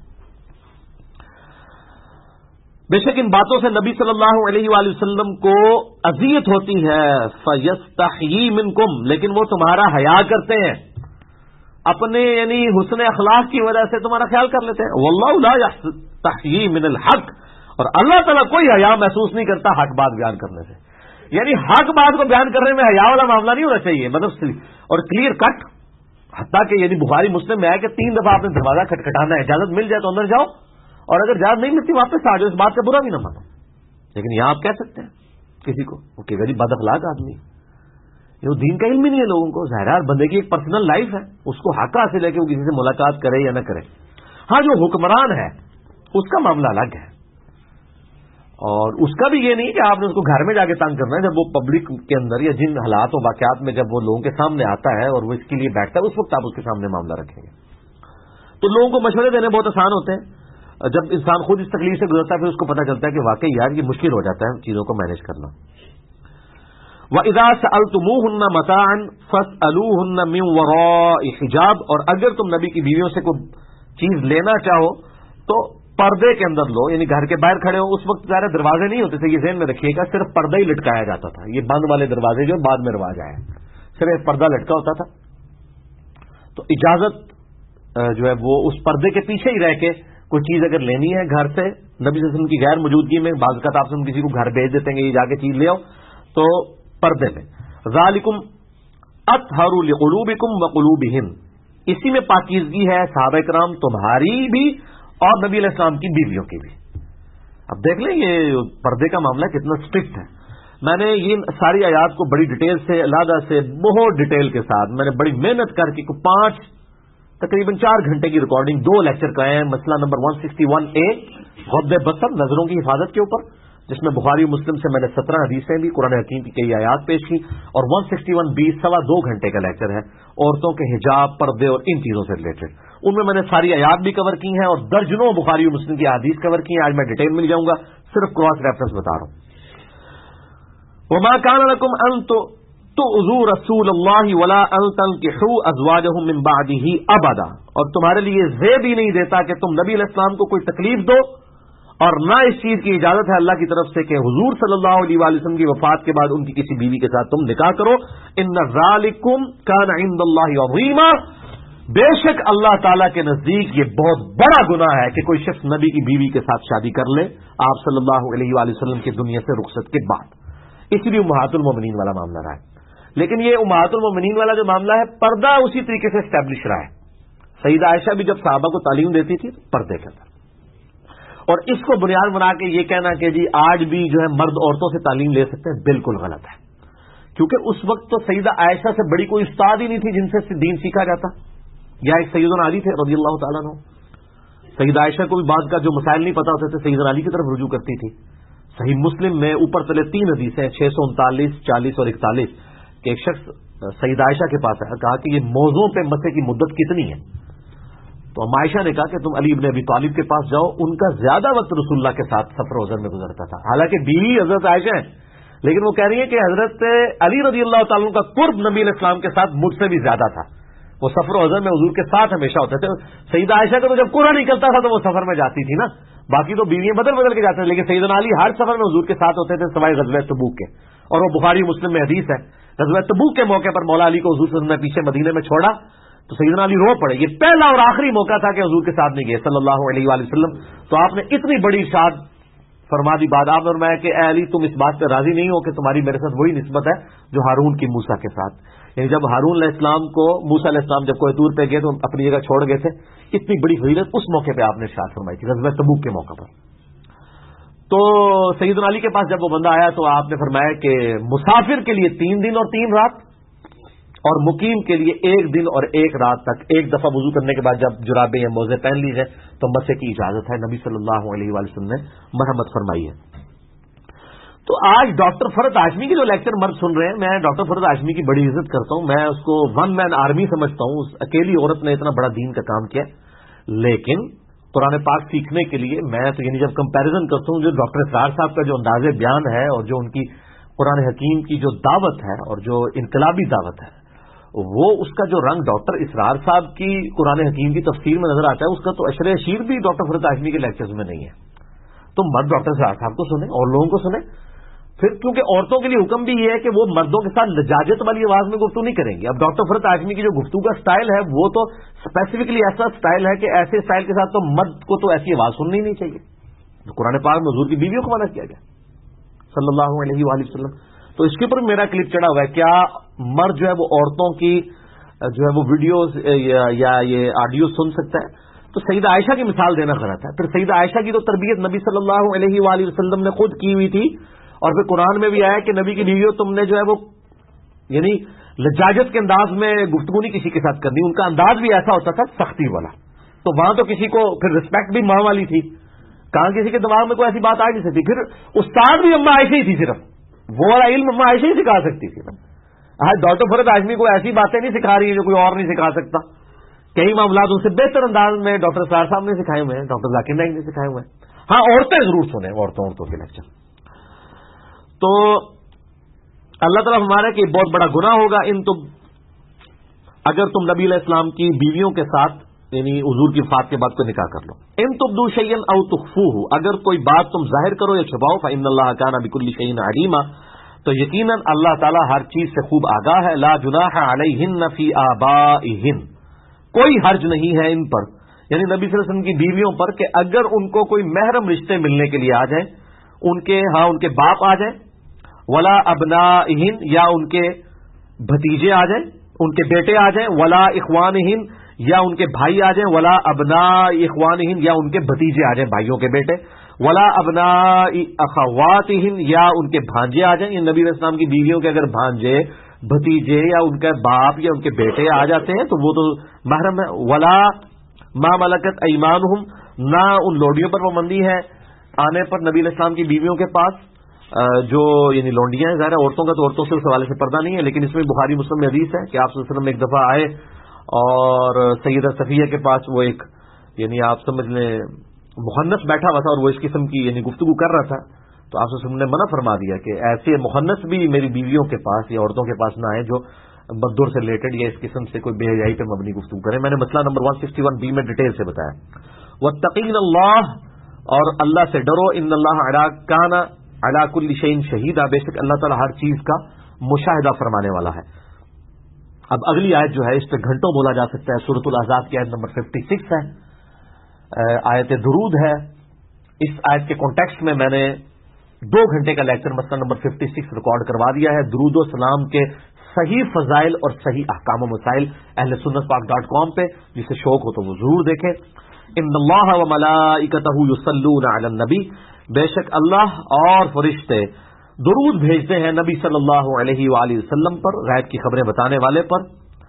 بے شک ان باتوں سے نبی صلی اللہ علیہ وآلہ وسلم کو اذیت ہوتی ہے. فَيَسْتَحْيِي مِنْكُمْ، لیکن وہ تمہارا حیا کرتے ہیں، اپنے یعنی حسن اخلاق کی وجہ سے تمہارا خیال کر لیتے ہیں. وَاللَّهُ لَا يَسْتَحْيِي مِنَ الْحَقِّ، اور اللہ تعالیٰ کوئی حیا محسوس نہیں کرتا حق بات بیان کرنے سے. یعنی حق بات کو بیان کرنے میں حیا والا معاملہ نہیں ہونا چاہیے، اور کلیئر کٹ. حتیٰ کہ یعنی بخاری مسلم میں ہے کہ 3 دفعہ آپ نے دروازہ کھٹکھٹانا ہے، اجازت مل جائے تو اندر جاؤ، اور اگر اجازت نہیں ملتی واپس آ جاؤ. اس بات کا برا بھی نہ مانو. لیکن یہاں آپ کہہ سکتے ہیں کسی کو کہ غریب بد اخلاق آدمی، یہ دین کا علم ہی نہیں ہے لوگوں کو. ظاہر ہے بندے کی ایک پرسنل لائف ہے، اس کو حق حاصل ہے کہ وہ کسی سے ملاقات کرے یا نہ کرے. ہاں جو حکمران ہے اس کا معاملہ الگ ہے، اور اس کا بھی یہ نہیں کہ آپ نے اس کو گھر میں جا کے تنگ کرنا ہے. جب وہ پبلک کے اندر یا جن حالات و واقعات میں جب وہ لوگوں کے سامنے آتا ہے اور وہ اس کے لیے بیٹھتا ہے، اس وقت آپ اس کے سامنے معاملہ رکھیں گے. تو لوگوں کو مشورے دینے بہت آسان ہوتے ہیں. جب انسان خود اس تکلیف سے گزرتا ہے پھر اس کو پتہ چلتا ہے کہ واقعی یار یہ مشکل ہو جاتا ہے چیزوں کو مینج کرنا. وَإِذَا سَأَلْتُمُوهُنَّ مَتَاعًا فَاسْأَلُوهُنَّ مِنْ وَرَاءِ حِجَابٍ، اور اگر تم نبی کی بیویوں سے کوئی چیز لینا چاہو تو پردے کے اندر لو. یعنی گھر کے باہر کھڑے ہو، اس وقت ظاہر دروازے نہیں ہوتے تھے، یہ ذہن میں رکھیے گا، صرف پردہ ہی لٹکایا جاتا تھا. یہ بند والے دروازے جو بعد میں رواج آیا، صرف پردہ لٹکا ہوتا تھا تو اجازت جو ہے وہ اس پردے کے پیچھے ہی رہ کے کوئی چیز اگر لینی ہے گھر سے نبی صلی اللہ علیہ وسلم کی غیر موجودگی میں، بعض اوقات آپ سے کسی کو گھر بھیج دیتے ہیں یہ جا کے چیز لے آؤ، تو پردے میں ذالکم اطہر لقلوبکم وقلوبہم، اسی میں پاکیزگی ہے صحابہ کرام تمہاری بھی اور نبی علیہ السلام کی بیویوں کی بھی۔ اب دیکھ لیں یہ پردے کا معاملہ کتنا اسٹرکٹ ہے۔ میں نے یہ ساری آیات کو بڑی ڈیٹیل سے علیحدہ سے بہت ڈیٹیل کے ساتھ میں نے بڑی محنت کر کے تقریباً 4 گھنٹے کی ریکارڈنگ 2 لیکچر کرائے ہیں۔ مسئلہ نمبر 161A غض بصر، نظروں کی حفاظت کے اوپر، جس میں بخاری و مسلم سے میں نے 17 حدیثیں بھی، قرآن حکیم کی کئی آیات پیش کی، اور 161B 2.25 گھنٹے کا لیکچر ہے عورتوں کے حجاب، پردے اور ان چیزوں سے ریلیٹڈ۔ ان میں نے ساری آیات بھی کور کی ہیں اور درجنوں بخاری و مسلم کی حدیث کور کی ہیں۔ آج میں ڈیٹیل میں جاؤں گا، صرف کراس ریفرنس بتا رہا ہوں۔ وما كان لكم ان تؤذوا رسول الله ولا ان تنكحوا ازواجه من بعده ابدا، اور تمہارے لیے زیب ہی نہیں دیتا کہ تم نبی علیہ السلام کو کوئی تکلیف دو، اور نہ اس چیز کی اجازت ہے اللہ کی طرف سے کہ حضور صلی اللہ علیہ وآلہ وسلم کی وفات کے بعد ان کی کسی بیوی کے ساتھ تم نکاح کرو۔ ان ذالکم کان عند اللہ عظیما، بے شک اللہ تعالیٰ کے نزدیک یہ بہت بڑا گناہ ہے کہ کوئی شخص نبی کی بیوی کے ساتھ شادی کر لے آپ صلی اللہ علیہ وآلہ وسلم کی دنیا سے رخصت کے بعد۔ اسی لیے امہات المومنین والا معاملہ رہا ہے۔ لیکن یہ امہات المومنین والا جو معاملہ ہے، پردہ اسی طریقے سے اسٹیبلش رہا ہے۔ سیدہ عائشہ بھی جب صحابہ کو تعلیم دیتی تھی تو پردے کے اندر، اور اس کو بنیاد بنا کے یہ کہنا کہ جی آج بھی جو ہے مرد عورتوں سے تعلیم لے سکتے ہیں، بالکل غلط ہے، کیونکہ اس وقت تو سیدہ عائشہ سے بڑی کوئی استاد ہی نہیں تھی جن سے دین سیکھا جاتا، یا ایک سیدنا علی تھے رضی اللہ تعالیٰ عنہ۔ سیدہ عائشہ کو بھی بعد کا جو مسائل نہیں پتا ہوتے تھے سیدنا علی کی طرف رجوع کرتی تھی۔ صحیح مسلم میں اوپر تلے 3 حدیثیں 639، 40 اور 41 کہ ایک شخص سیدہ عائشہ کے پاس آیا، کہا کہ یہ موضوع پہ مسے کی مدت کتنی ہے؟ تو ام عائشہ نے کہا کہ تم علی ابن ابی طالب کے پاس جاؤ، ان کا زیادہ وقت رسول اللہ کے ساتھ سفر و حضر میں گزرتا تھا، حالانکہ بیوی حضرت عائشہ ہیں، لیکن وہ کہہ رہی ہے کہ حضرت علی رضی اللہ تعالیٰ کا قرب نبی علیہ السلام کے ساتھ مجھ سے بھی زیادہ تھا، وہ سفر و حضر میں حضور کے ساتھ ہمیشہ ہوتے تھے۔ سیدہ عائشہ کا تو جب قرآن نکلتا تھا تو وہ سفر میں جاتی تھی نا، باقی تو بیویاں بدل بدل کے جاتے تھے، لیکن سیدنا علی ہر سفر میں حضور کے ساتھ ہوتے تھے سوائے غزوہ تبوک کے، اور وہ بخاری مسلم میں حدیث ہے غزوہ تبوک کے موقع پر مولا علی کو حضور صلی اللہ علیہ وسلم نے پیچھے مدینے میں چھوڑا تو سیدنا علی رو پڑے، یہ پہلا اور آخری موقع تھا کہ حضور کے ساتھ نہیں گئے صلی اللہ علیہ وآلہ وسلم۔ تو آپ نے اتنی بڑی ارشاد فرما دی بات، آپ نے فرمایا کہ اے علی تم اس بات پہ راضی نہیں ہو کہ تمہاری میرے ساتھ وہی نسبت ہے جو ہارون کی موسیٰ کے ساتھ، یعنی جب ہارون علیہ السلام کو موسیٰ علیہ السلام جب کوہ طور پہ گئے تو اپنی جگہ چھوڑ گئے تھے، اتنی بڑی فضیلت اس موقع پہ آپ نے ارشاد فرمائی تھی غزوہ تبوک کے موقع پر۔ تو سیدنا علی کے پاس جب وہ بندہ آیا تو آپ نے فرمایا کہ مسافر کے لیے 3 دن اور 3 رات، اور مقیم کے لیے 1 دن اور 1 رات تک ایک دفعہ وضو کرنے کے بعد جب جرابیں یا موزے پہن لی جائیں تو مسح کی اجازت ہے، نبی صلی اللہ علیہ وآلہ وسلم نے مرحمت فرمائی ہے۔ تو آج ڈاکٹر فرحت ہاشمی کے جو لیکچر مرد سن رہے ہیں، میں ڈاکٹر فرحت ہاشمی کی بڑی عزت کرتا ہوں، میں اس کو 1 مین آرمی سمجھتا ہوں، اس اکیلی عورت نے اتنا بڑا دین کا کام کیا، لیکن قرآن پاک سیکھنے کے لیے میں تو یعنی جب کمپیریزن کرتا ہوں جو ڈاکٹر اسرار صاحب کا جو انداز بیان ہے اور جو ان کی قرآن حکیم کی جو دعوت ہے اور جو انقلابی دعوت ہے، وہ اس کا جو رنگ ڈاکٹر اسرار صاحب کی قرآن حکیم کی تفسیر میں نظر آتا ہے، اس کا تو عشر اشیر بھی ڈاکٹر فرحت ہاشمی کے لیکچرز میں نہیں ہے۔ تو مرد ڈاکٹر اسرار صاحب کو سنیں اور لوگوں کو سنیں، پھر کیونکہ عورتوں کے لیے حکم بھی یہ ہے کہ وہ مردوں کے ساتھ لجاجت والی آواز میں گفتگو نہیں کریں گی۔ اب ڈاکٹر فرحت ہاشمی کی جو گفتگو کا سٹائل ہے وہ تو اسپیسیفکلی ایسا سٹائل ہے کہ ایسے سٹائل کے ساتھ تو مرد کو تو ایسی آواز سننی نہیں چاہیے۔ قرآن پاک میں حضور کی بیویوں کو منع کیا گیا صلی اللہ علیہ وآلہ وسلم، تو اس کے اوپر میرا کلپ چڑھا ہوا ہے، کیا مرد جو ہے وہ عورتوں کی جو ہے وہ ویڈیوز یا یہ آڈیو سن سکتا ہے؟ تو سیدہ عائشہ کی مثال دینا غلط ہے۔ پھر سیدہ عائشہ کی تو تربیت نبی صلی اللہ علیہ وآلہ وسلم نے خود کی ہوئی تھی، اور پھر قرآن میں بھی آیا کہ نبی کی بیویوں تم نے جو ہے وہ یعنی لجاجت کے انداز میں گفتگو نہیں کسی کے ساتھ کرنی، ان کا انداز بھی ایسا ہوتا تھا سختی والا، تو وہاں تو کسی کو پھر رسپیکٹ بھی ماں والی تھی، کہاں کسی کے دماغ میں کوئی ایسی بات آ نہیں سکتی۔ پھر استاد بھی اما عائشہ ہی تھی، صرف وہ والا علم اما عائشہ ہی سکھا سکتی تھی۔ آج ڈاکٹر فرحت ہاشمی کو ایسی باتیں نہیں سکھا رہی ہیں جو کوئی اور نہیں سکھا سکتا، کئی معاملات ان سے بہتر انداز میں ڈاکٹر اسرار صاحب نے سکھائے ہوئے ہیں، ڈاکٹر ذاکر نائک نے سکھائے ہوئے ہیں۔ ہاں عورتیں ضرور سنیں، عورتوں کے لیکچر۔ تو اللہ تعالیٰ ہمارا کہ بہت بڑا گناہ ہوگا اگر تم نبی علیہ السلام کی بیویوں کے ساتھ یعنی حضور کی وفات کے بعد کوئی نکاح کر لو۔ ان تبدوا شیئا او تخفوه، اگر کوئی بات تم ظاہر کرو یا چھپاؤ، فإن اللہ کان بکل شیء علیما، تو یقیناً اللہ تعالیٰ ہر چیز سے خوب آگاہ ہے۔ لا جناح علیہن فی آبائہن، کوئی حرج نہیں ہے ان پر، یعنی نبی صلی اللہ علیہ وسلم کی بیویوں پر، کہ اگر ان کو کوئی محرم رشتے ملنے کے لیے آ جائیں، ان کے باپ آ جائیں، ولا ابنائہن، یا ان کے بھتیجے آ جائیں، ان کے بیٹے آ جائیں، ولا اخوانہن، یا ان کے بھائی آ جائیں، ولا ابناء اخوانہن، یا ان کے بھتیجے آ جائیں بھائیوں کے بیٹے، ولا ابناء اخواتہن، یا ان کے بھانجے آ جائیں. یہ نبی علیہ السلام کی بیویوں کے اگر بھانجے، بھتیجے یا ان کا باپ یا ان کے بیٹے آ جاتے ہیں تو وہ تو محرم ہے. ولا ما ملکت ایمانہم، نہ ان لوڈیوں پر پابندی ہے آنے پر نبی علیہ السلام کی بیویوں کے پاس جو یعنی لونڈیاں ہیں. ظاہر ہے عورتوں کا تو عورتوں سے اس حوالے سے پردہ نہیں ہے، لیکن اس میں بخاری مسلم میں حدیث ہے کہ آپ صلی اللہ علیہ وسلم ایک دفعہ آئے اور سیدہ صفیہ کے پاس وہ ایک یعنی آپ سمجھ لیں مخنث بیٹھا ہوا تھا اور وہ اس قسم کی یعنی گفتگو کر رہا تھا، تو آپ صلی اللہ علیہ وسلم نے منع فرما دیا کہ ایسے مخنث بھی میری بیویوں کے پاس یا عورتوں کے پاس نہ آئے جو بدور سے ریلیٹڈ یا اس قسم سے کوئی بے حیائی پہ مبنی گفتگو کرے. میں نے مسئلہ نمبر 161B میں ڈیٹیل سے بتایا. واتقین اللہ، اور اللہ سے ڈرو. ان اللہ کان علی کل شیء شہیدا، بے شک اللہ تعالیٰ ہر چیز کا مشاہدہ فرمانے والا ہے. اب اگلی آیت جو ہے اس پہ گھنٹوں بولا جا سکتا ہے. سورۃ الاحزاب کی آیت نمبر 56 ہے، آیت درود ہے. اس آیت کے کانٹیکسٹ میں میں نے 2 گھنٹے کا لیکچر مسئلہ نمبر 56 ریکارڈ کروا دیا ہے. درود و سلام کے صحیح فضائل اور صحیح احکام و مسائل اہل سنت پاک.com پہ، جسے شوق ہو تو وہ ضرور دیکھیں. ان اللہ و ملائکتہ یصلون علی النبی، بے شک اللہ اور فرشتے درود بھیجتے ہیں نبی صلی اللہ علیہ وآلہ وسلم پر، غیب کی خبریں بتانے والے پر.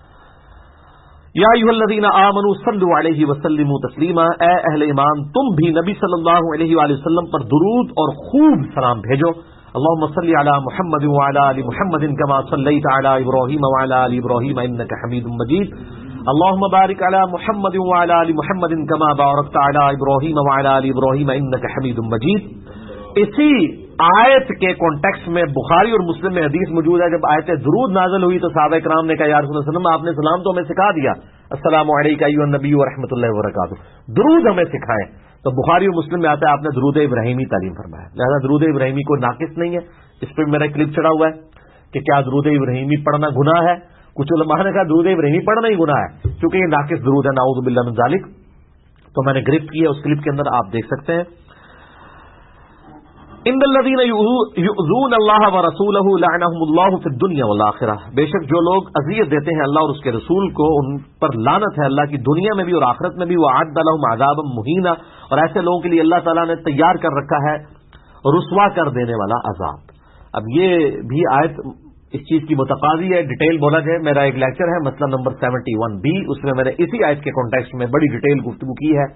یا ایھا الذین آمنوا صلوا علیہ وسلموا تسلیما، اے اہل ایمان تم بھی نبی صلی اللہ علیہ وآلہ وسلم پر درود اور خوب سلام بھیجو. اللهم صل علی محمد وعلى آل محمد كما صليت على ابراہیم وعلى آل ابراہیم انك حمید مجید. اللهم بارک علی محمد وعلى آل محمد كما بارکت علی ابراہیم وعلى آل ابراہیم انك حمید مجید. اسی آیت کے کانٹیکسٹ میں بخاری اور مسلم میں حدیث موجود ہے. جب آیت درود نازل ہوئی تو صحابہ کرام نے کہا یا رسول اللہ صلی اللہ علیہ وسلم، آپ نے سلام تو ہمیں سکھا دیا، السلام علیکم ایھا النبی ورحمۃ اللہ وبرکاتہ، درود ہمیں سکھائیں. تو بخاری اور مسلم میں آتا ہے آپ نے درود ابراہیمی تعلیم فرمایا. لہذا درود ابراہیمی کوئی ناقص نہیں ہے. اس پہ میرا کلپ چڑھا ہوا ہے کہ کیا درود ابراہیمی پڑھنا گناہ ہے. کچھ علماء نے کہا درود ابراہیمی پڑھنا ہی گناہ ہے کیونکہ یہ ناقص درود ہے، نعوذ باللہ من ذالک. تو میں نے گرفت کیا، اس کلپ کے اندر آپ دیکھ سکتے ہیں. ان الذین یؤذون اللہ ورسولہ لعنہم اللہ فی الدنیا والآخرہ، بے شک جو لوگ اذیت دیتے ہیں اللہ اور اس کے رسول کو، ان پر لعنت ہے اللہ کی دنیا میں بھی اور آخرت میں بھی. وأعد لهم عذابا مہینا، اور ایسے لوگوں کے لیے اللہ تعالیٰ نے تیار کر رکھا ہے رسوا کر دینے والا عذاب. اب یہ بھی آیت اس چیز کی متقاضی ہے ڈیٹیل بولا جائے. میرا ایک لیکچر ہے مسئلہ نمبر 71B، اس میں نے اسی آیت کے کانٹیکسٹ میں بڑی ڈیٹیل گفتگو کی ہے.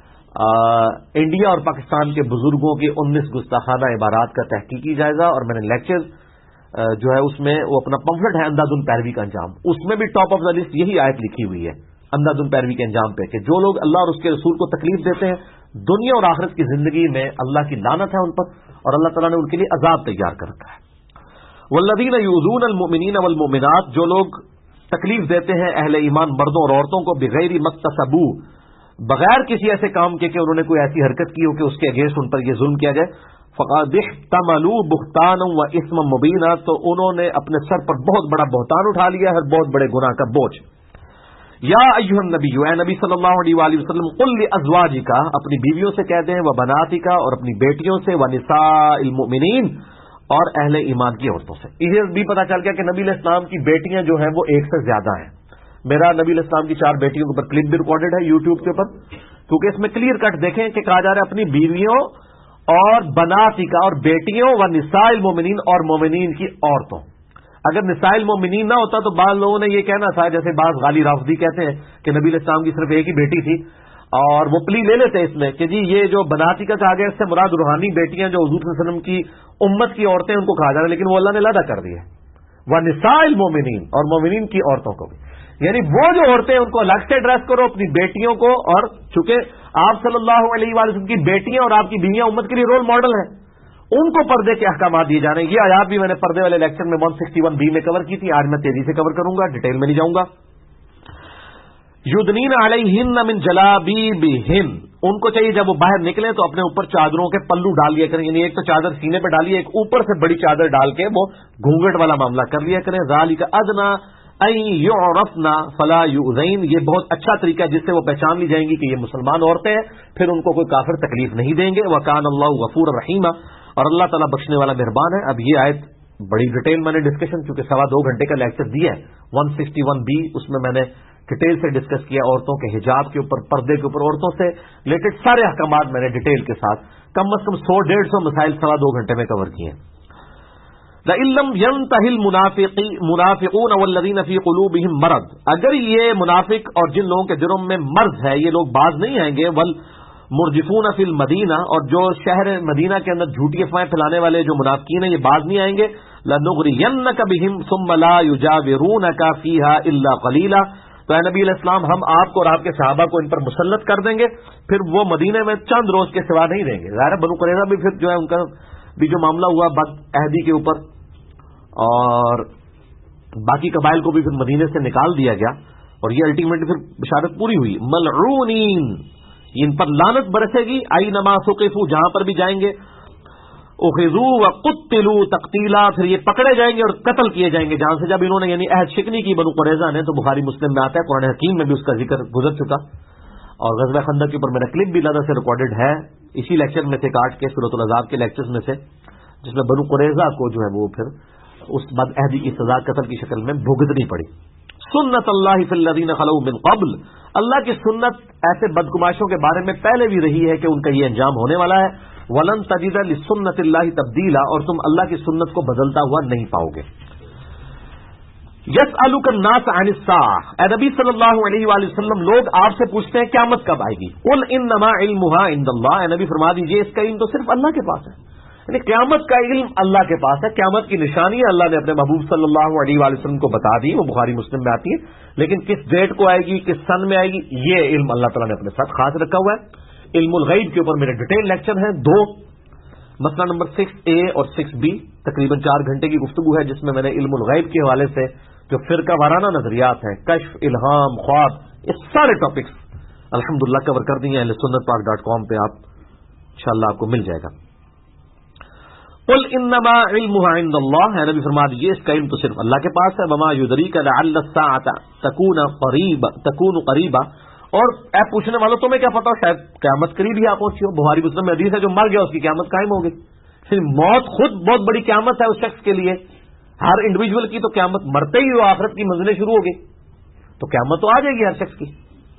انڈیا اور پاکستان کے بزرگوں کے 19 گستاخانہ عبارات کا تحقیقی جائزہ، اور میں نے لیکچر جو ہے اس میں وہ اپنا پمفلٹ ہے اندھادھن پیروی کا انجام، اس میں بھی ٹاپ آف دا لسٹ یہی آیت لکھی ہوئی ہے اندھادھن پیروی کے انجام پہ، کہ جو لوگ اللہ اور اس کے رسول کو تکلیف دیتے ہیں دنیا اور آخرت کی زندگی میں اللہ کی لعنت ہے ان پر، اور اللہ تعالیٰ نے ان کے لیے عذاب تیار کر رکھا ہے. والذین یؤذون المؤمنین والمؤمنات، جو لوگ تکلیف دیتے ہیں اہل ایمان مردوں اور عورتوں کو، بغیر مکتسبوا، بغیر کسی ایسے کام کے کہ انہوں نے کوئی ایسی حرکت کی ہو کہ اس کے اگینسٹ ان پر یہ ظلم کیا جائے، فقد احتملوا بہتانا واثما مبینا، تو انہوں نے اپنے سر پر بہت بڑا بہتان اٹھا لیا ہے، بہت بڑے گناہ کا بوجھ. یا ایھا النبی، اے نبی صلی اللہ علیہ وآلہ وسلم، قل لازواجک، اپنی بیویوں سے کہہ دیں، وبناتک، اور اپنی بیٹیوں سے، ونساء المؤمنین، اور اہل ایمان کی عورتوں سے. یہ بھی پتہ چل گیا کہ نبی علیہ السلام کی بیٹیاں جو ہیں وہ ایک سے زیادہ ہیں. میرا نبی علیہ السلام کی 4 بیٹیوں کے اوپر کلپ بھی ریکارڈڈ ہے یوٹیوب کے اوپر، کیونکہ اس میں کلیئر کٹ دیکھیں کہ کہا جا رہا ہے اپنی بیویوں اور بناتک اور بیٹیوں، و نساء المؤمنین، اور مومنین کی عورتوں. اگر نساء المؤمنین نہ ہوتا تو بعض لوگوں نے یہ کہنا تھا، جیسے بعض غالی رافضی کہتے ہیں کہ نبی علیہ السلام کی صرف ایک ہی بیٹی تھی، اور وہ پلی لے لیتے اس میں کہ جی یہ جو بناتک کہا گیا اس سے مراد روحانی بیٹیاں جو حضور صلی اللہ علیہ وسلم کی امت کی عورتیں ان کو کہا جا رہا ہے، لیکن وہ اللہ نے علیحدہ کر دیا. وَنِسَاءِ الْمُؤْمِنِينَ، اور مومنین کی عورتوں کو بھی، یعنی وہ جو عورتیں ان کو الگ سے ایڈریس کرو اپنی بیٹیوں کو. اور چونکہ آپ صلی اللہ علیہ وآلہ وسلم کی بیٹیاں اور آپ کی بیویاں امت کے لیے رول ماڈل ہیں، ان کو پردے کے احکامات دیے جا رہے ہیں. یہ آیات بھی میں نے پردے والے لیکچر میں 161B میں کور کی تھی، آج میں تیزی سے کور کروں گا، ڈیٹیل میں نہیں جاؤں گا. یدنین علیہن من جلابیبہن، ان کو چاہیے جب وہ باہر نکلیں تو اپنے اوپر چادروں کے پلو ڈال لیا کریں، یعنی ایک تو چادر سینے پہ ڈالیے، ایک اوپر سے بڑی چادر ڈال کے وہ گھونگھٹ والا معاملہ کر لیا کریں. ذالک ادنی ان یعرفن فلا یؤذین، یہ بہت اچھا طریقہ ہے جس سے وہ پہچان لی جائیں گی کہ یہ مسلمان عورتیں ہیں، پھر ان کو کوئی کافر تکلیف نہیں دیں گے. وکان اللہ غفور رحیم، اور اللہ تعالیٰ بخشنے والا مہربان ہے. اب یہ آیت بڑی ڈیٹیل میں نے ڈسکشن، چونکہ 2.25 گھنٹے کا لیکچر دیا ہے 161B، اس میں میں نے ڈیٹیل سے ڈسکس کیا عورتوں کے حجاب کے اوپر، پردے کے اوپر، عورتوں سے ریلیٹڈ سارے احکامات میں نے ڈیٹیل کے ساتھ کم از کم 100-150 مسائل 2.25 گھنٹے میں کور کیے ہیں. لَإِن لَّمْ يَنْتَهِ الْمُنَافِقُونَ وَالَّذِينَ فِي قُلُوبِهِم مَرَضٌ، اگر یہ منافق اور جن لوگوں کے دلوں میں مرض ہے یہ لوگ باز نہیں آئیں گے. وَالْمُرْجِفُونَ فِي الْمَدِينَةِ، اور جو شہر مدینہ کے اندر جھوٹی افواہیں پھیلانے والے جو منافقین ہیں یہ باز نہیں آئیں گے. لَنُغْرِيَنَّكَ بِهِمْ ثُمَّ لَا يُجَاوِرُونَكَ فِيهَا إِلَّا قَلِيلًا، تو اے نبی علیہ السلام ہم آپ کو اور آپ کے صحابہ کو ان پر مسلط کر دیں گے، پھر وہ مدینے میں چند روز کے سوا نہیں رہیں گے. ظاہر بنو قریظہ بھی پھر جو ہے ان کا بھی جو معاملہ ہوا بد عہدی کے اوپر، اور باقی قبائل کو بھی پھر مدینے سے نکال دیا گیا، اور یہ الٹیمیٹلی پھر بشارت پوری ہوئی. ملعونین، ان پر لعنت برسے گی. اینما ثقفوا، جہاں پر بھی جائیں گے. اخذوا وقتلوا تقتیلا، پھر یہ پکڑے جائیں گے اور قتل کیے جائیں گے. جہاں سے جب انہوں نے یعنی عہد شکنی کی بنو قریظہ نے، تو بخاری مسلم میں آتا ہے، قرآن حکیم میں بھی اس کا ذکر گزر چکا، اور غزوہ خندق کے اوپر میرا کلپ بھی لادہ سے ریکارڈڈ ہے اسی لیکچر میں سے کاٹ کے، سورۃ الاحزاب کے لیکچرز میں سے، جس میں بنو قریظہ کو جو ہے وہ پھر اس بد عہدی کی سزا قتل کی شکل میں بھگتنی پڑی. سنت اللہ فی الذین خلو من قبل، اللہ کی سنت ایسے بدگماشوں کے بارے میں پہلے بھی رہی ہے کہ ان کا یہ انجام ہونے والا ہے. ولن تجد لسنت اللہ تبدیلا، اور تم اللہ کی سنت کو بدلتا ہوا نہیں پاؤ گے. یسألک الناس عن الساعہ، اے نبی صلی اللہ علیہ وآلہ وسلم لوگ آپ سے پوچھتے ہیں قیامت کب آئے گی. قل انما علمها عند اللہ، اے نبی فرما دیجئے اس کا علم تو صرف اللہ کے پاس ہے. یعنی قیامت کا علم اللہ کے پاس ہے. قیامت کی نشانی اللہ نے اپنے محبوب صلی اللہ علیہ وآلہ وسلم کو بتا دی، وہ بخاری مسلم میں آتی ہے، لیکن کس ڈیٹ کو آئے گی، کس سن میں آئے گی، یہ علم اللہ تعالیٰ نے اپنے ساتھ خاص رکھا ہوا ہے. علم الغیب کے اوپر میرے ڈیٹیل لیکچر ہیں 2، مسئلہ نمبر 6A اور 6B، تقریباً 4 گھنٹے کی گفتگو ہے، جس میں میں نے علم الغیب کے حوالے سے جو فرقہ وارانہ نظریات ہیں، کشف، الہام، خواب، یہ سارے ٹاپکس الحمدللہ کور کر دیے ہیں. sunnatpark.com پہ آپ انشاءاللہ آپ کو مل جائے گا. قل انما علمها عند اللہ، ہے نبی فرما دیجیے اس کا علم تو صرف اللہ کے پاس ہے. وما یدریک لعل الساعة تکون قریبا، اور اے پوچھنے والوں تمہیں کیا پتا شاید قیامت قریب ہی آ پہنچی ہو. بخاری مسلم میں حدیث ہے جو مر گیا اس کی قیامت قائم ہو گئی. پھر موت خود بہت بڑی قیامت ہے اس شخص کے لیے، ہر انڈیویجول کی تو قیامت مرتے ہی وہ آخرت کی منزلیں شروع ہو گئی، تو قیامت تو آ جائے گی ہر شخص کی.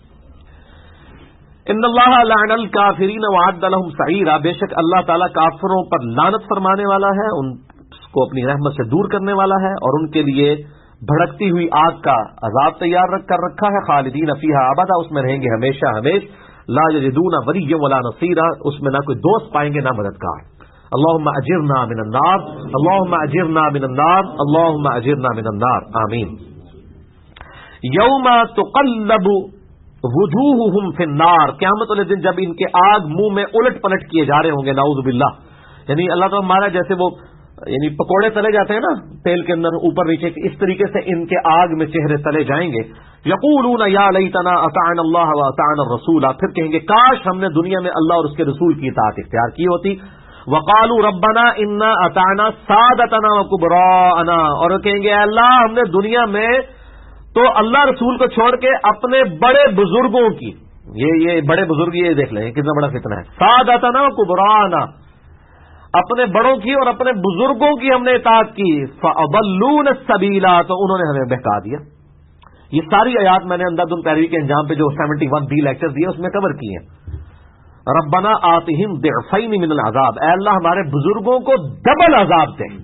ان اللہ لعن الکافرین وعد لهم سعیرا، بے شک اللہ تعالیٰ کافروں پر لعنت فرمانے والا ہے، ان کو اپنی رحمت سے دور کرنے والا ہے، اور ان کے لیے بھڑکتی ہوئی آگ کا عذاب تیار کر رکھا ہے. خالدین فیہا ابدا، اس میں رہیں گے ہمیشہ ہمیش. لا یجدون ولیا ولا نصیرا، اس میں نہ کوئی دوست پائیں گے نہ مددگار. اللہم اجرنا من النار، اللہم اجرنا من النار، اللہم اجرنا من النار، آمین. یوم تقلب وجوہہم فی النار، قیامت والے دن جب ان کے آگ منہ میں الٹ پلٹ کیے جا رہے ہوں گے، نعوذ باللہ. یعنی اللہ تعالیٰ ہمارا جیسے وہ یعنی پکوڑے تلے جاتے ہیں نا تیل کے اندر اوپر نیچے، اس طریقے سے ان کے آگ میں چہرے تلے جائیں گے. یقولون یا لیتنا اطعنا اللہ واطعنا الرسول، پھر کہیں گے کاش ہم نے دنیا میں اللہ اور اس کے رسول کی اطاعت اختیار کی ہوتی. وقالوا ربنا انا اطعنا سادتنا وکبراءنا، اور کہیں گے اے اللہ ہم نے دنیا میں تو اللہ رسول کو چھوڑ کے اپنے بڑے بزرگوں کی، یہ بڑے بزرگ یہ دیکھ لیں کتنا بڑا فتنہ ہے، سادتنا وکبراءنا، اپنے بڑوں کی اور اپنے بزرگوں کی ہم نے اطاعت کی. فاضلون السبیلا، تو انہوں نے ہمیں بہکا دیا. یہ ساری آیات میں نے انداز التحریر کے انجام پہ جو 71B لیکچر دیے اس میں کور کی ہیں. ربنا آتہم ضعفین من العذاب، اے اللہ ہمارے بزرگوں کو ڈبل عذاب دے.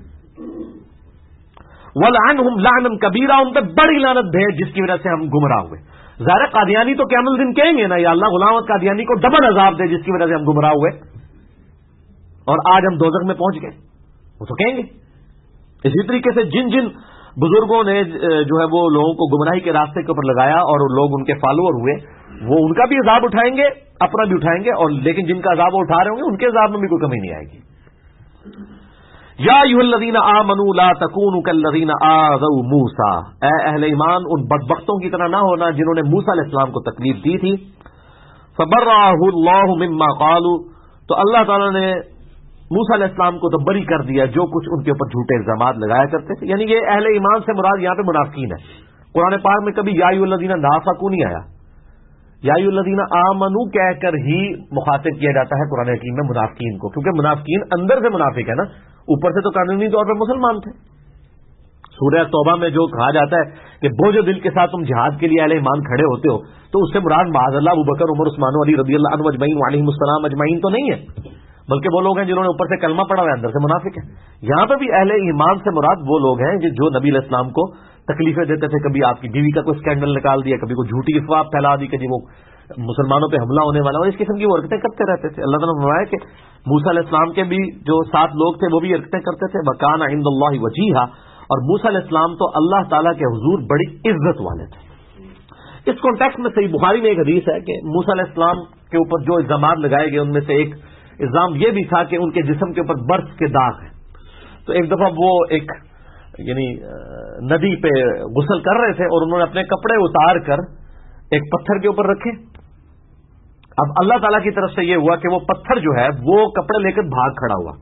ولعنہم لعنا کبیرا، ان پہ بڑی لعنت بھیج جس کی وجہ سے ہم گمراہ ہوئے. ظاہر قادیانی تو قیامت الدین کہیں گے نا یا اللہ غلام احمد قادیانی کو ڈبل عذاب دے جس کی وجہ سے ہم گمراہ ہوئے اور آج ہم دوزخ میں پہنچ گئے، وہ تو کہیں گے. اسی طریقے سے جن جن بزرگوں نے جو ہے وہ لوگوں کو گمراہی کے راستے کے اوپر لگایا اور لوگ ان کے فالوور ہوئے، وہ ان کا بھی عذاب اٹھائیں گے، اپنا بھی اٹھائیں گے، اور لیکن جن کا عذاب وہ اٹھا رہے ہوں گے ان کے عذاب میں بھی کوئی کمی نہیں آئے گی. یا ایھا الذین آمنوا لا تکونوا کالذین آذوا موسیٰ، اے اہل ایمان ان بدبختوں کی طرح نہ ہونا جنہوں نے موسیٰ علیہ السلام کو تکلیف دی تھی. فبرأہ اللہ مما قالوا، تو اللہ تعالیٰ نے موسیٰ علیہ السلام کو تو بری کر دیا جو کچھ ان کے اوپر جھوٹے الزامات لگایا کرتے تھے. یعنی یہ اہل ایمان سے مراد یہاں پہ منافقین ہے. قرآن پاک میں کبھی یا ایھا الذین نافقوا نہیں آیا، یا ایھا الذین آمنوا کہہ کر ہی مخاطب کیا جاتا ہے قرآن حکیم میں منافقین کو، کیونکہ منافقین اندر سے منافق ہے نا، اوپر سے تو قانونی طور پر مسلمان تھے۔ سورہ توبہ میں جو کہا جاتا ہے کہ بوجھ دل کے ساتھ تم جہاد کے لیے اہل ایمان کھڑے ہوتے ہو، تو اس سے مراد معاذ اللہ ابوبکر، عمر، عثمان و علی رضی اللہ عنہ اجمعین وعلیہم السلام اجمعین تو نہیں ہے، بلکہ وہ لوگ ہیں جنہوں نے اوپر سے کلمہ پڑھا ہوا ہے، اندر سے منافق ہے۔ یہاں پہ بھی اہل ایمان سے مراد وہ لوگ ہیں جو نبی علیہ السلام کو تکلیفیں دیتے تھے، کبھی آپ کی بیوی کا کوئی اسکینڈل نکال دیا، کبھی کوئی جھوٹی افواہ پھیلا دی کہ جی وہ مسلمانوں پہ حملہ ہونے والا، اور اس قسم کی وہ حرکتیں کرتے رہتے تھے۔ اللہ تعالیٰ نے فرمایا کہ موسیٰ علیہ السلام کے بھی جو 7 لوگ تھے وہ بھی حرکتیں کرتے تھے، وَكَانَ عِندَ اللَّهِ وَجِيهًا، اور موسیٰ علیہ السلام تو اللہ تعالیٰ کے حضور بڑی عزت والے تھے۔ اس کانٹیکسٹ میں صحیح بخاری میں ایک حدیث ہے کہ موسیٰ علیہ السلام کے اوپر جو الزامات لگائے گئے ان میں سے ایک الزام یہ بھی تھا کہ ان کے جسم کے اوپر برف کے داغ ہیں۔ تو ایک دفعہ وہ ایک ندی پہ غسل کر رہے تھے اور انہوں نے اپنے کپڑے اتار کر ایک پتھر کے اوپر رکھے۔ اب اللہ تعالیٰ کی طرف سے یہ ہوا کہ وہ پتھر جو ہے وہ کپڑے لے کر بھاگ کھڑا ہوا۔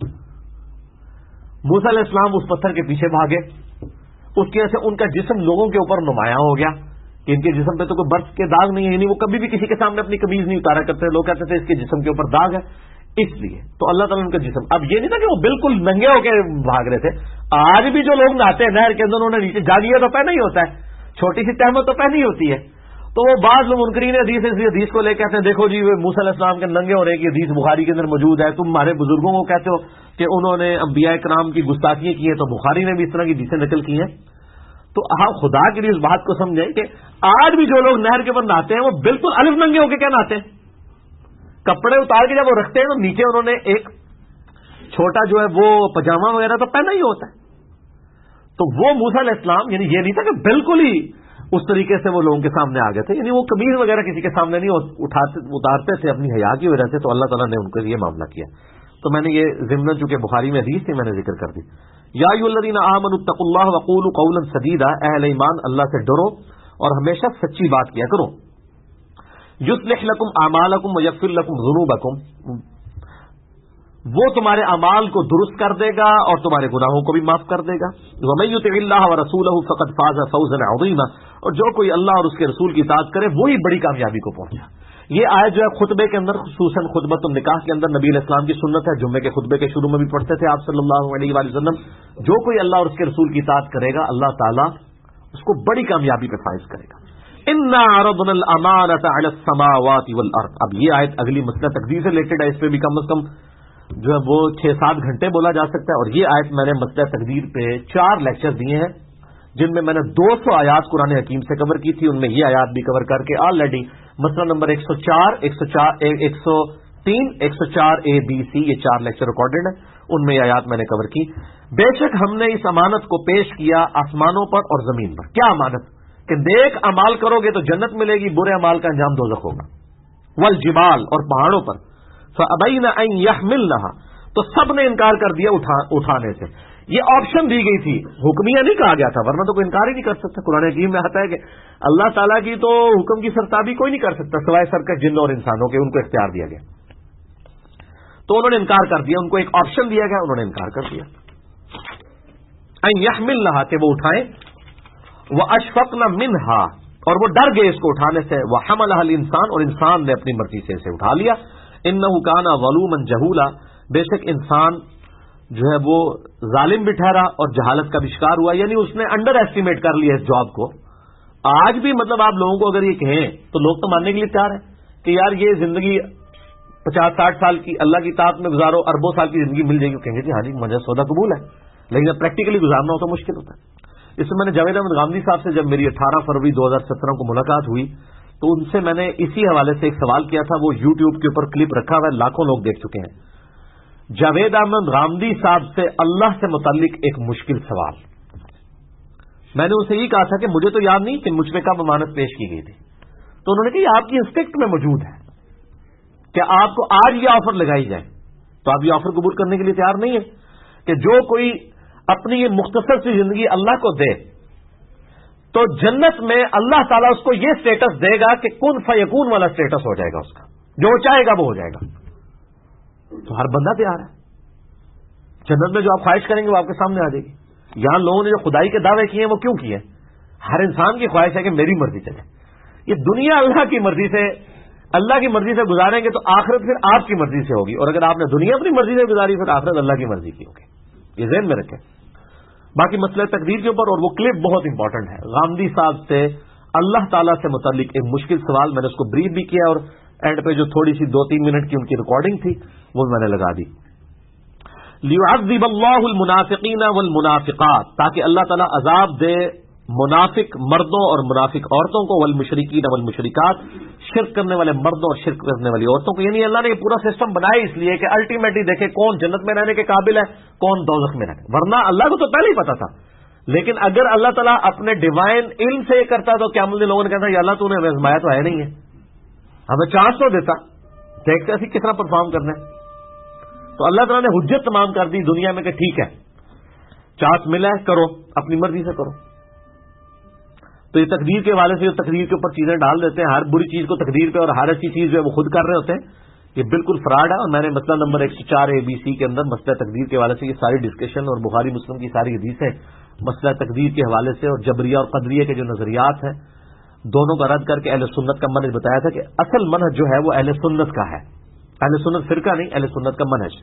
موسیٰ علیہ السلام اس پتھر کے پیچھے بھاگے، اس کی وجہ سے ان کا جسم لوگوں کے اوپر نمایاں ہو گیا کہ ان کے جسم پہ تو کوئی برف کے داغ نہیں ہے، یعنی وہ کبھی بھی کسی کے سامنے اپنی قمیض نہیں اتارا کرتے، لوگ کہتے تھے اس کے جسم کے اوپر داغ ہے، اس لیے تو اللہ تعالیٰ نے ان کا جسم، اب یہ نہیں تھا کہ وہ بالکل ننگے ہو کے بھاگ رہے تھے۔ آج بھی جو لوگ نہاتے ہیں نہر کے اندر، انہوں نے نیچے جاگیہ تو پہنا ہی ہوتا ہے، چھوٹی سی تہمت تو پہنی ہوتی ہے، تو وہ بعض لوگ منکرین حدیث اس حدیث کو لے کے کہتے ہیں دیکھو جی موسیٰ علیہ السلام کے ننگے ہونے کی حدیث بخاری کے اندر موجود ہے، تم ہمارے بزرگوں کو کہتے ہو کہ انہوں نے انبیاء کرام کی گستاخیاں کی ہیں، تو بخاری نے بھی اس طرح کی حدیثیں نقل کی ہیں۔ تو آپ خدا کے لیے اس بات کو سمجھیں کہ آج بھی جو لوگ نہر کے اوپر نہاتے ہیں وہ بالکل الف ننگے ہو کے کیا نہاتے ہیں، کپڑے اتار کے جب وہ رکھتے ہیں تو نیچے انہوں نے ایک چھوٹا جو ہے وہ پجامہ وغیرہ تو پہنا ہی ہوتا ہے۔ تو وہ موسیٰ علیہ السلام یعنی یہ نہیں تھا کہ بالکل ہی اس طریقے سے وہ لوگوں کے سامنے آ گئے تھے، یعنی وہ قمیض وغیرہ کسی کے سامنے نہیں اتارتے تھے اپنی حیا کی وجہ سے، تو اللہ تعالیٰ نے ان کو یہ معاملہ کیا۔ تو میں نے یہ ضمن چونکہ بخاری میں حدیث تھی میں نے ذکر کر دی۔ یا ایھا الذین آمنوا اتقوا اللہ وقولوا قولا سدیدا، اہل ایمان اللہ سے ڈرو اور ہمیشہ سچی بات کیا کرو۔ یصلح لکم اعمالکم ویغفر لکم ذنوبکم، وہ تمہارے اعمال کو درست کر دے گا اور تمہارے گناہوں کو بھی معاف کر دے گا۔ ومن یطع اللہ ورسولہ فقد فاز فوزا عظیما، اور جو کوئی اللہ اور اس کے رسول کی اطاعت کرے وہی بڑی کامیابی کو پہنچا۔ یہ آیت جو ہے خطبے کے اندر، خصوصاً خطبۃ النکاح کے اندر نبی علیہ السلام کی سنت ہے، جمعے کے خطبے کے شروع میں بھی پڑھتے تھے آپ صلی اللہ علیہ وآلہ وسلم، جو کوئی اللہ اور اس کے رسول کی اطاعت کرے گا اللہ تعالیٰ اس کو بڑی کامیابی پہ فائز کرے گا۔ انا عرضنا الامانۃ علی السماوات والارض، اب یہ آیت اگلی مسئلہ تقدیر سے ریلیٹڈ ہے، اس پہ بھی کم از کم جو ہے وہ 6-7 گھنٹے بولا جا سکتا ہے، اور یہ آیت میں نے مسئلہ تقدیر پہ 4 لیکچر دیے ہیں جن میں میں نے 200 آیات قرآن حکیم سے کور کی تھی، ان میں یہ آیات بھی کور کر کے آلریڈی مسئلہ نمبر 104، 103، 104 A B C یہ 4 لیکچر ریکارڈڈ ہیں، ان میں یہ آیات میں نے کور کی۔ بے شک ہم نے اس امانت کو پیش کیا آسمانوں پر اور زمین پر۔ کیا امانت؟ کہ نیک اعمال کرو گے تو جنت ملے گی، برے اعمال کا انجام دوزخ ہوگا۔ والجبال، اور پہاڑوں پر، فابین ان یحملنھا، تو سب نے انکار کر دیا اٹھانے سے۔ یہ آپشن دی گئی تھی، حکمیہ نہیں کہا گیا تھا، ورنہ تو کوئی انکار ہی نہیں کر سکتا۔ قرآن حکیم میں آتا ہے کہ اللہ تعالیٰ کی تو حکم کی سرتابی کوئی نہیں کر سکتا سوائے سرکش جنوں اور انسانوں کے، ان کو اختیار دیا گیا، تو انہوں نے انکار کر دیا، ان کو ایک آپشن دیا گیا، انہوں نے انکار کر دیا۔ ان یحملنھا، کہ وہ اٹھائیں، واشفقن منھا، اور وہ ڈر گئے اس کو اٹھانے سے، وحملھا الانسان، اور انسان نے اپنی مرضی سے اسے اٹھا لیا۔ انہ کان ظلوما جہولا، بے شک انسان جو ہے وہ ظالم بھی ٹھہرا اور جہالت کا بھی شکار ہوا، یعنی اس نے انڈر ایسٹیمیٹ کر لیا اس جاب کو۔ آج بھی مطلب آپ لوگوں کو اگر یہ کہیں تو لوگ تو ماننے کے لیے تیار ہیں کہ یار یہ زندگی 50-60 سال کی اللہ کی اطاعت میں گزارو، اربوں سال کی زندگی مل جائے گی، کہیں گے جی ہاں جی مجھے سودا قبول ہے، لیکن جب پریکٹیکلی گزارنا ہو تو مشکل ہوتا ہے۔ اس میں میں نے جاوید احمد غامدی صاحب سے جب میری 18 فروری 2017 کو ملاقات ہوئی تو ان سے میں نے اسی حوالے سے ایک سوال کیا تھا، وہ یوٹیوب کے اوپر کلپ رکھا ہوا ہے، لاکھوں لوگ دیکھ چکے ہیں۔ جاوید احمد غامدی صاحب سے اللہ سے متعلق ایک مشکل سوال، میں نے ان سے یہ کہا تھا کہ مجھے تو یاد نہیں کہ مجھ پہ کب امانت پیش کی گئی تھی، تو انہوں نے کہا یہ آپ کی انسٹنکٹ میں موجود ہے کہ آپ کو آج یہ آفر لگائی جائے، تو آپ یہ آفر قبول کرنے کے لیے تیار نہیں ہے کہ جو کوئی اپنی یہ مختصر سی زندگی اللہ کو دے تو جنت میں اللہ تعالیٰ اس کو یہ سٹیٹس دے گا کہ کن فیکون والا سٹیٹس ہو جائے گا، اس کا جو چاہے گا وہ ہو جائے گا۔ تو ہر بندہ تیار ہے، جنت میں جو آپ خواہش کریں گے وہ آپ کے سامنے آ جائے گی۔ یہاں لوگوں نے جو خدائی کے دعوے کیے ہیں وہ کیوں کیے؟ ہر انسان کی خواہش ہے کہ میری مرضی چلے. یہ دنیا اللہ کی مرضی سے گزاریں گے تو آخرت پھر آپ کی مرضی سے ہوگی, اور اگر آپ نے دنیا اپنی مرضی سے گزاری پھر آخرت اللہ کی مرضی کی ہوگی. یہ ذہن میں رکھیں. باقی مسئلہ تقدیر کے اوپر, اور وہ کلپ بہت امپورٹنٹ ہے, غامدی صاحب سے اللہ تعالیٰ سے متعلق ایک مشکل سوال, میں نے اس کو بریف بھی کیا اور اینڈ پہ جو تھوڑی سی 2-3 منٹ کی ان کی ریکارڈنگ تھی وہ میں نے لگا دی. لِيُعَذِّبَ اللَّهُ الْمُنَافِقِينَ وَالْمُنَافِقَاتِ, تاکہ اللہ تعالیٰ عذاب دے منافق مردوں اور منافق عورتوں کو, والمشرکین والمشرکات, شرک کرنے والے مردوں اور شرک کرنے والی عورتوں کو. یعنی اللہ نے یہ پورا سسٹم بنایا اس لیے کہ الٹیمیٹلی دیکھے کون جنت میں رہنے کے قابل ہے, کون دوزخ میں رہنے. ورنہ اللہ کو تو پہلے ہی پتا تھا, لیکن اگر اللہ تعالیٰ اپنے ڈیوائن علم سے یہ کرتا تو قیامت میں لوگوں نے کہتا یا اللہ تو نے ہمیں آزمایا تو ہے نہیں ہے, ہمیں چانس تو دیتا, دیکھتے اسی کس طرح پرفارم کرنا ہے. تو اللہ تعالیٰ نے حجت تمام کر دی دنیا میں کہ ٹھیک ہے چانس ملا ہے, کرو اپنی مرضی سے کرو. تو یہ تقدیر کے حوالے سے تقدیر کے اوپر چیزیں ڈال دیتے ہیں, ہر بری چیز کو تقدیر پہ, اور ہر اچھی چیز جو ہے وہ خود کر رہے ہوتے ہیں. یہ بالکل فراڈ ہے, اور میں نے مسئلہ نمبر 104 ABC کے اندر مسئلہ تقدیر کے حوالے سے یہ ساری ڈسکشن اور بخاری مسلم کی ساری حدیثیں مسئلہ تقدیر کے حوالے سے اور جبریہ اور قدریہ کے جو نظریات ہیں دونوں کا رد کر کے اہل سنت کا منہج بتایا تھا کہ اصل منہج جو ہے وہ اہل سنت کا ہے, اہل سنت فرقہ نہیں, اہل سنت کا منہج.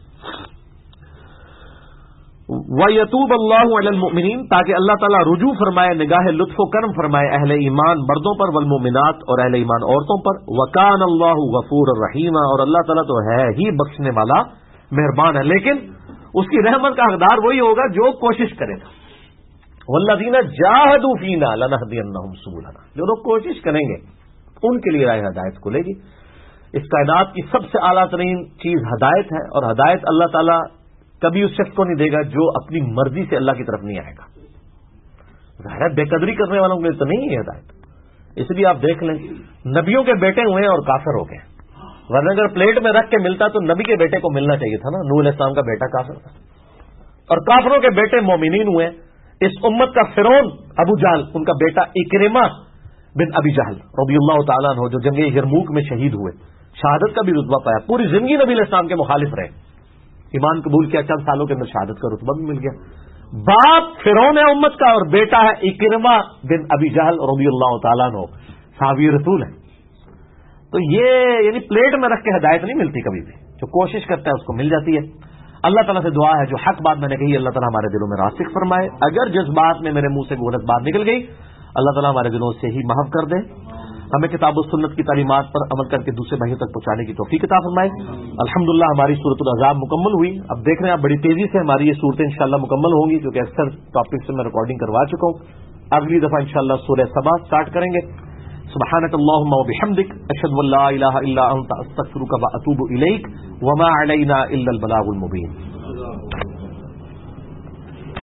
وَيَتُوبَ اللَّهُ عَلَى الْمُؤْمِنِينَ, تاکہ اللہ تعالیٰ رجوع فرمائے, نگاہ لطف و کرم فرمائے اہل ایمان مردوں پر, والمؤمنات اور اہل ایمان عورتوں پر. وَكَانَ اللَّهُ غَفُورًا رَحِيمًا, اور اللہ تعالیٰ تو ہے ہی بخشنے والا مہربان ہے, لیکن اس کی رحمت کا حقدار وہی ہوگا جو کوشش کرے گا. وَالَّذِينَ جَاهَدُوا فِينَا لَنَهْدِيَنَّهُمْ سُبُلَنَا, جو لوگ کوشش کریں گے ان کے لیے راہ ہدایت کھلے گی. اس کائنات کی سب سے اعلیٰ ترین چیز ہدایت ہے, اور ہدایت اللہ تعالیٰ کبھی اس شخص کو نہیں دے گا جو اپنی مرضی سے اللہ کی طرف نہیں آئے گا. ظاہر ہے بے قدری کرنے والوں کے لیے تو نہیں ہے ہدایت. اس لیے آپ دیکھ لیں نبیوں کے بیٹے ہوئے اور کافر ہو گئے, ورنہ اگر پلیٹ میں رکھ کے ملتا تو نبی کے بیٹے کو ملنا چاہیے تھا نا. نوح علیہ السلام کا بیٹا کافر تھا, اور کافروں کے بیٹے مومنین ہوئے. اس امت کا فرعون ابو جہل, ان کا بیٹا اکرمہ بن ابی جہل رضی اللہ تعالیٰ عنہ, جو جنگ یرموک میں شہید ہوئے, شہادت کا بھی رتبہ پایا, پوری زندگی نبی علیہ السلام کے مخالف رہے, ایمان قبول کیا, چند سالوں کے اندر شہادت کا رتبہ بھی مل گیا. باپ فرعون ہے امت کا, اور بیٹا ہے اکرمہ بن ابی جہل رضی اللہ تعالیٰ عنہ, صحابی رسول ہے. تو یہ یعنی پلیٹ میں رکھ کے ہدایت نہیں ملتی کبھی بھی, جو کوشش کرتا ہے اس کو مل جاتی ہے. اللہ تعالیٰ سے دعا ہے جو حق بات میں نے کہی اللہ تعالیٰ ہمارے دلوں میں راسخ فرمائے. اگر جس بات میں میرے منہ سے غلط بات نکل گئی اللہ تعالیٰ ہمارے دلوں سے ہی محو کر دے. ہمیں کتاب و سنت کی تعلیمات پر عمل کر کے دوسرے بھائیوں تک پہنچانے کی توفیق عطا فرمائے. الحمدللہ ہماری سورۃ الاحزاب مکمل ہوئی. اب دیکھ رہے ہیں آپ بڑی تیزی سے ہماری یہ صورتیں انشاءاللہ مکمل ہوں گی, کیونکہ اکثر ٹاپک سے میں ریکارڈنگ کروا چکا ہوں. اگلی دفعہ انشاءاللہ سورہ سبا سٹارٹ کریں گے. سبحانک اللہم وبحمدک, اشہد ان لا الہ الا انت, استغفرک واتوب الیک, وما علینا الا البلاغ المبین.